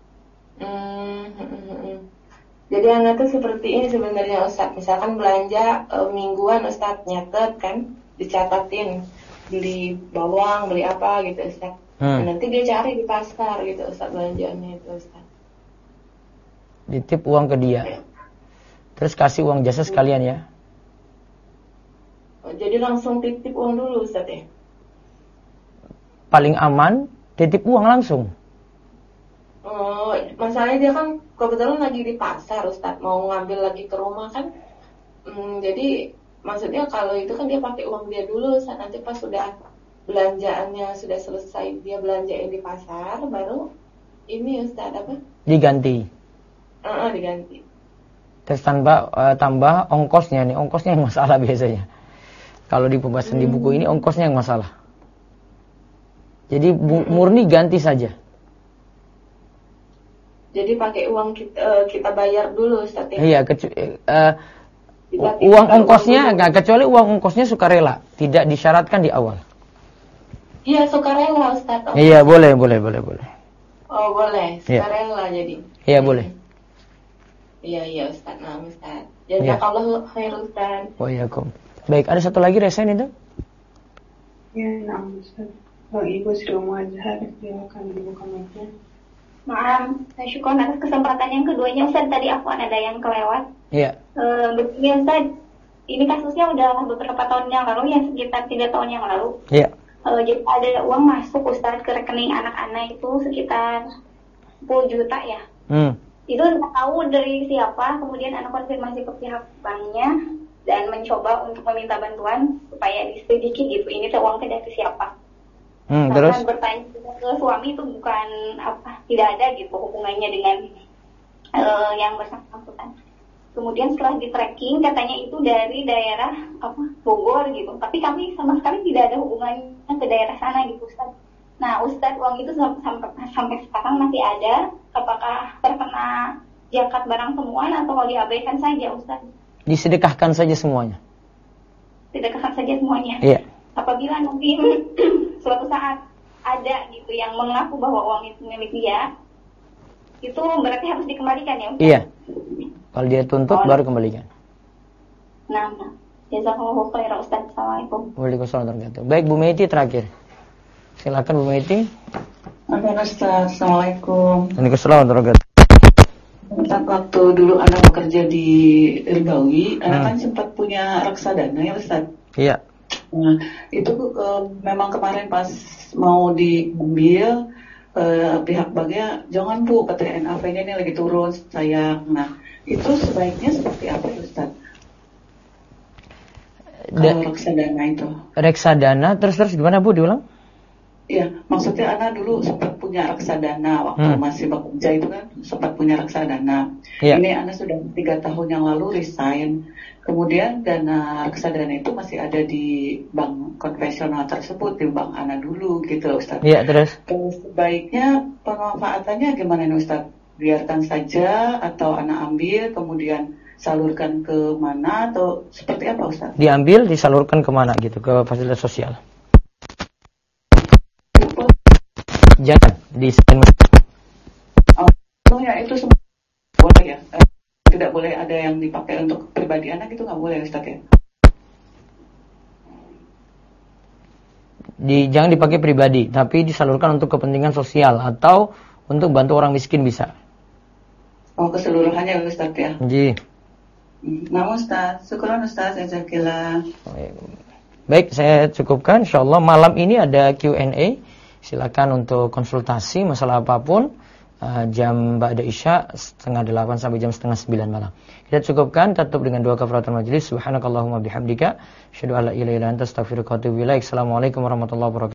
S9: Jadi anak tuh seperti ini sebenarnya Ustaz. Misalkan belanja mingguan Ustaz, nyatet kan, dicatatin beli bawang, beli apa gitu Ustaz. Nanti dia cari di pasar gitu Ustaz belanjaannya itu Ustaz.
S1: Ditip uang ke dia. Terus kasih uang jasa sekalian ya.
S9: Jadi langsung titip uang dulu Ustaz ya?
S1: Paling aman titip uang langsung.
S9: Masalahnya dia kan kebetulan lagi di pasar Ustaz, mau ngambil lagi ke rumah kan. Jadi maksudnya kalau itu kan dia pakai uang dia dulu Ustaz, nanti pas sudah belanjaannya sudah selesai dia belanjain di pasar, baru ini Ustaz apa?
S1: Diganti.
S9: Diganti.
S1: Terus tambah ongkosnya nih, ongkosnya yang masalah biasanya. Kalau di pembahasan di buku ini ongkosnya yang masalah. Jadi murni ganti saja.
S9: Jadi pakai uang kita bayar dulu Ustaz ya?
S1: Iya, uang ongkosnya enggak, kecuali uang ongkosnya sukarela, tidak disyaratkan di awal.
S9: Iya, sukarela Ustaz.
S1: Iya, boleh.
S9: Oh, boleh. Sukarela jadi.
S1: Iya, boleh.
S9: Iya Ustaz. Nah, Ustaz. Jazakallahu khairan Ustaz.
S1: Waalaikumsalam. Baik, ada satu lagi resen itu?
S4: Ya, Ustaz. Ibu Sri Azhar, silakan dibuka mic-nya.
S8: Maaf, saya syukur atas kesempatan yang keduanya Ustaz. Tadi aku ada yang kelewat.
S1: Iya.
S8: Begini Ustaz, ini kasusnya udah beberapa tahun yang lalu, ya sekitar 3 tahun yang lalu.
S1: Iya.
S8: Jadi ada uang masuk Ustaz ke rekening anak-anak itu sekitar 10 juta ya. Itu nggak tahu dari siapa, kemudian anak konfirmasi ke pihak banknya dan mencoba untuk meminta bantuan supaya diselidiki gitu. Ini uangnya dari siapa?
S1: Terus
S8: bertanya ke suami itu bukan tidak ada gitu hubungannya dengan yang bersangkutan. Kemudian setelah di tracking katanya itu dari daerah Bogor gitu, tapi kami sama sekali tidak ada hubungannya ke daerah sana gitu Ustaz. Nah Ustaz, uang itu sampai sekarang masih ada, apakah terkena zakat barang temuan atau kalau diabaikan saja Ustaz?
S1: Disedekahkan saja semuanya.
S8: Sedekahkan saja semuanya.
S1: Iya.
S8: Apabila nanti suatu saat ada gitu yang mengaku bahwa uang itu milik dia, itu berarti harus dikembalikan ya Ustaz?
S1: Iya. Kalau dia tuntut baru kembalikan.
S8: Nah, jazakallahu khairan Ustaz. Assalamualaikum.
S1: Waalaikumsalam warahmatullahi wabarakatuh. Baik, Bu Meiti terakhir. Silakan Bu Meiti.
S10: Ustaz, Assalamualaikum.
S1: Waalaikumsalam warahmatullahi wabarakatuh.
S10: Ustaz, waktu dulu anak bekerja di Ribawi, anak kan sempat punya reksadana ya Ustaz?
S1: Iya.
S10: Nah, itu memang kemarin pas mau diambil, pihak banknya, jangan Bu, katanya NAV-nya ini lagi turun, sayang. Nah, itu sebaiknya seperti apa ya Ustaz? Kalau reksadana itu.
S1: Reksadana, terus gimana Bu, diulang?
S10: Iya, maksudnya Ana dulu sempat punya reksadana waktu masih bekerja itu kan sempat punya reksadana.
S1: Yeah.
S10: Ini Ana sudah 3 tahun yang lalu resign. Kemudian dana reksadana itu masih ada di bank konvensional tersebut, di bank Ana dulu gitu Ustaz.
S1: Iya, terus?
S10: Sebaiknya pemanfaatannya gimana nih Ustaz? Biarkan saja atau Ana ambil kemudian salurkan ke mana atau seperti apa Ustaz?
S1: Diambil, disalurkan kemana gitu, ke fasilitas sosial. Jangan di-scan.
S10: Oh ya, itu semua boleh ya? Tidak boleh ada yang dipakai untuk pribadi anak, itu nggak boleh Ustaz ya?
S1: Jangan dipakai pribadi, tapi disalurkan untuk kepentingan sosial atau untuk bantu orang miskin bisa.
S10: Oh, keseluruhannya Ustaz ya?
S1: Ji.
S10: Nah Ustaz, syukuran Ustaz, jazakillah.
S1: Baik, saya cukupkan. InsyaAllah malam ini ada Q&A. Silakan untuk konsultasi masalah apapun. Jam ba'da isya 7:30 sampai jam 8:30 malam. Kita cukupkan, tutup dengan doa kafaratul majlis. Subhanakallahumma bihamdika asyhadu an la ilaha illa anta astaghfiruka wa atubu ilaik. Assalamualaikum warahmatullahi wabarakatuh.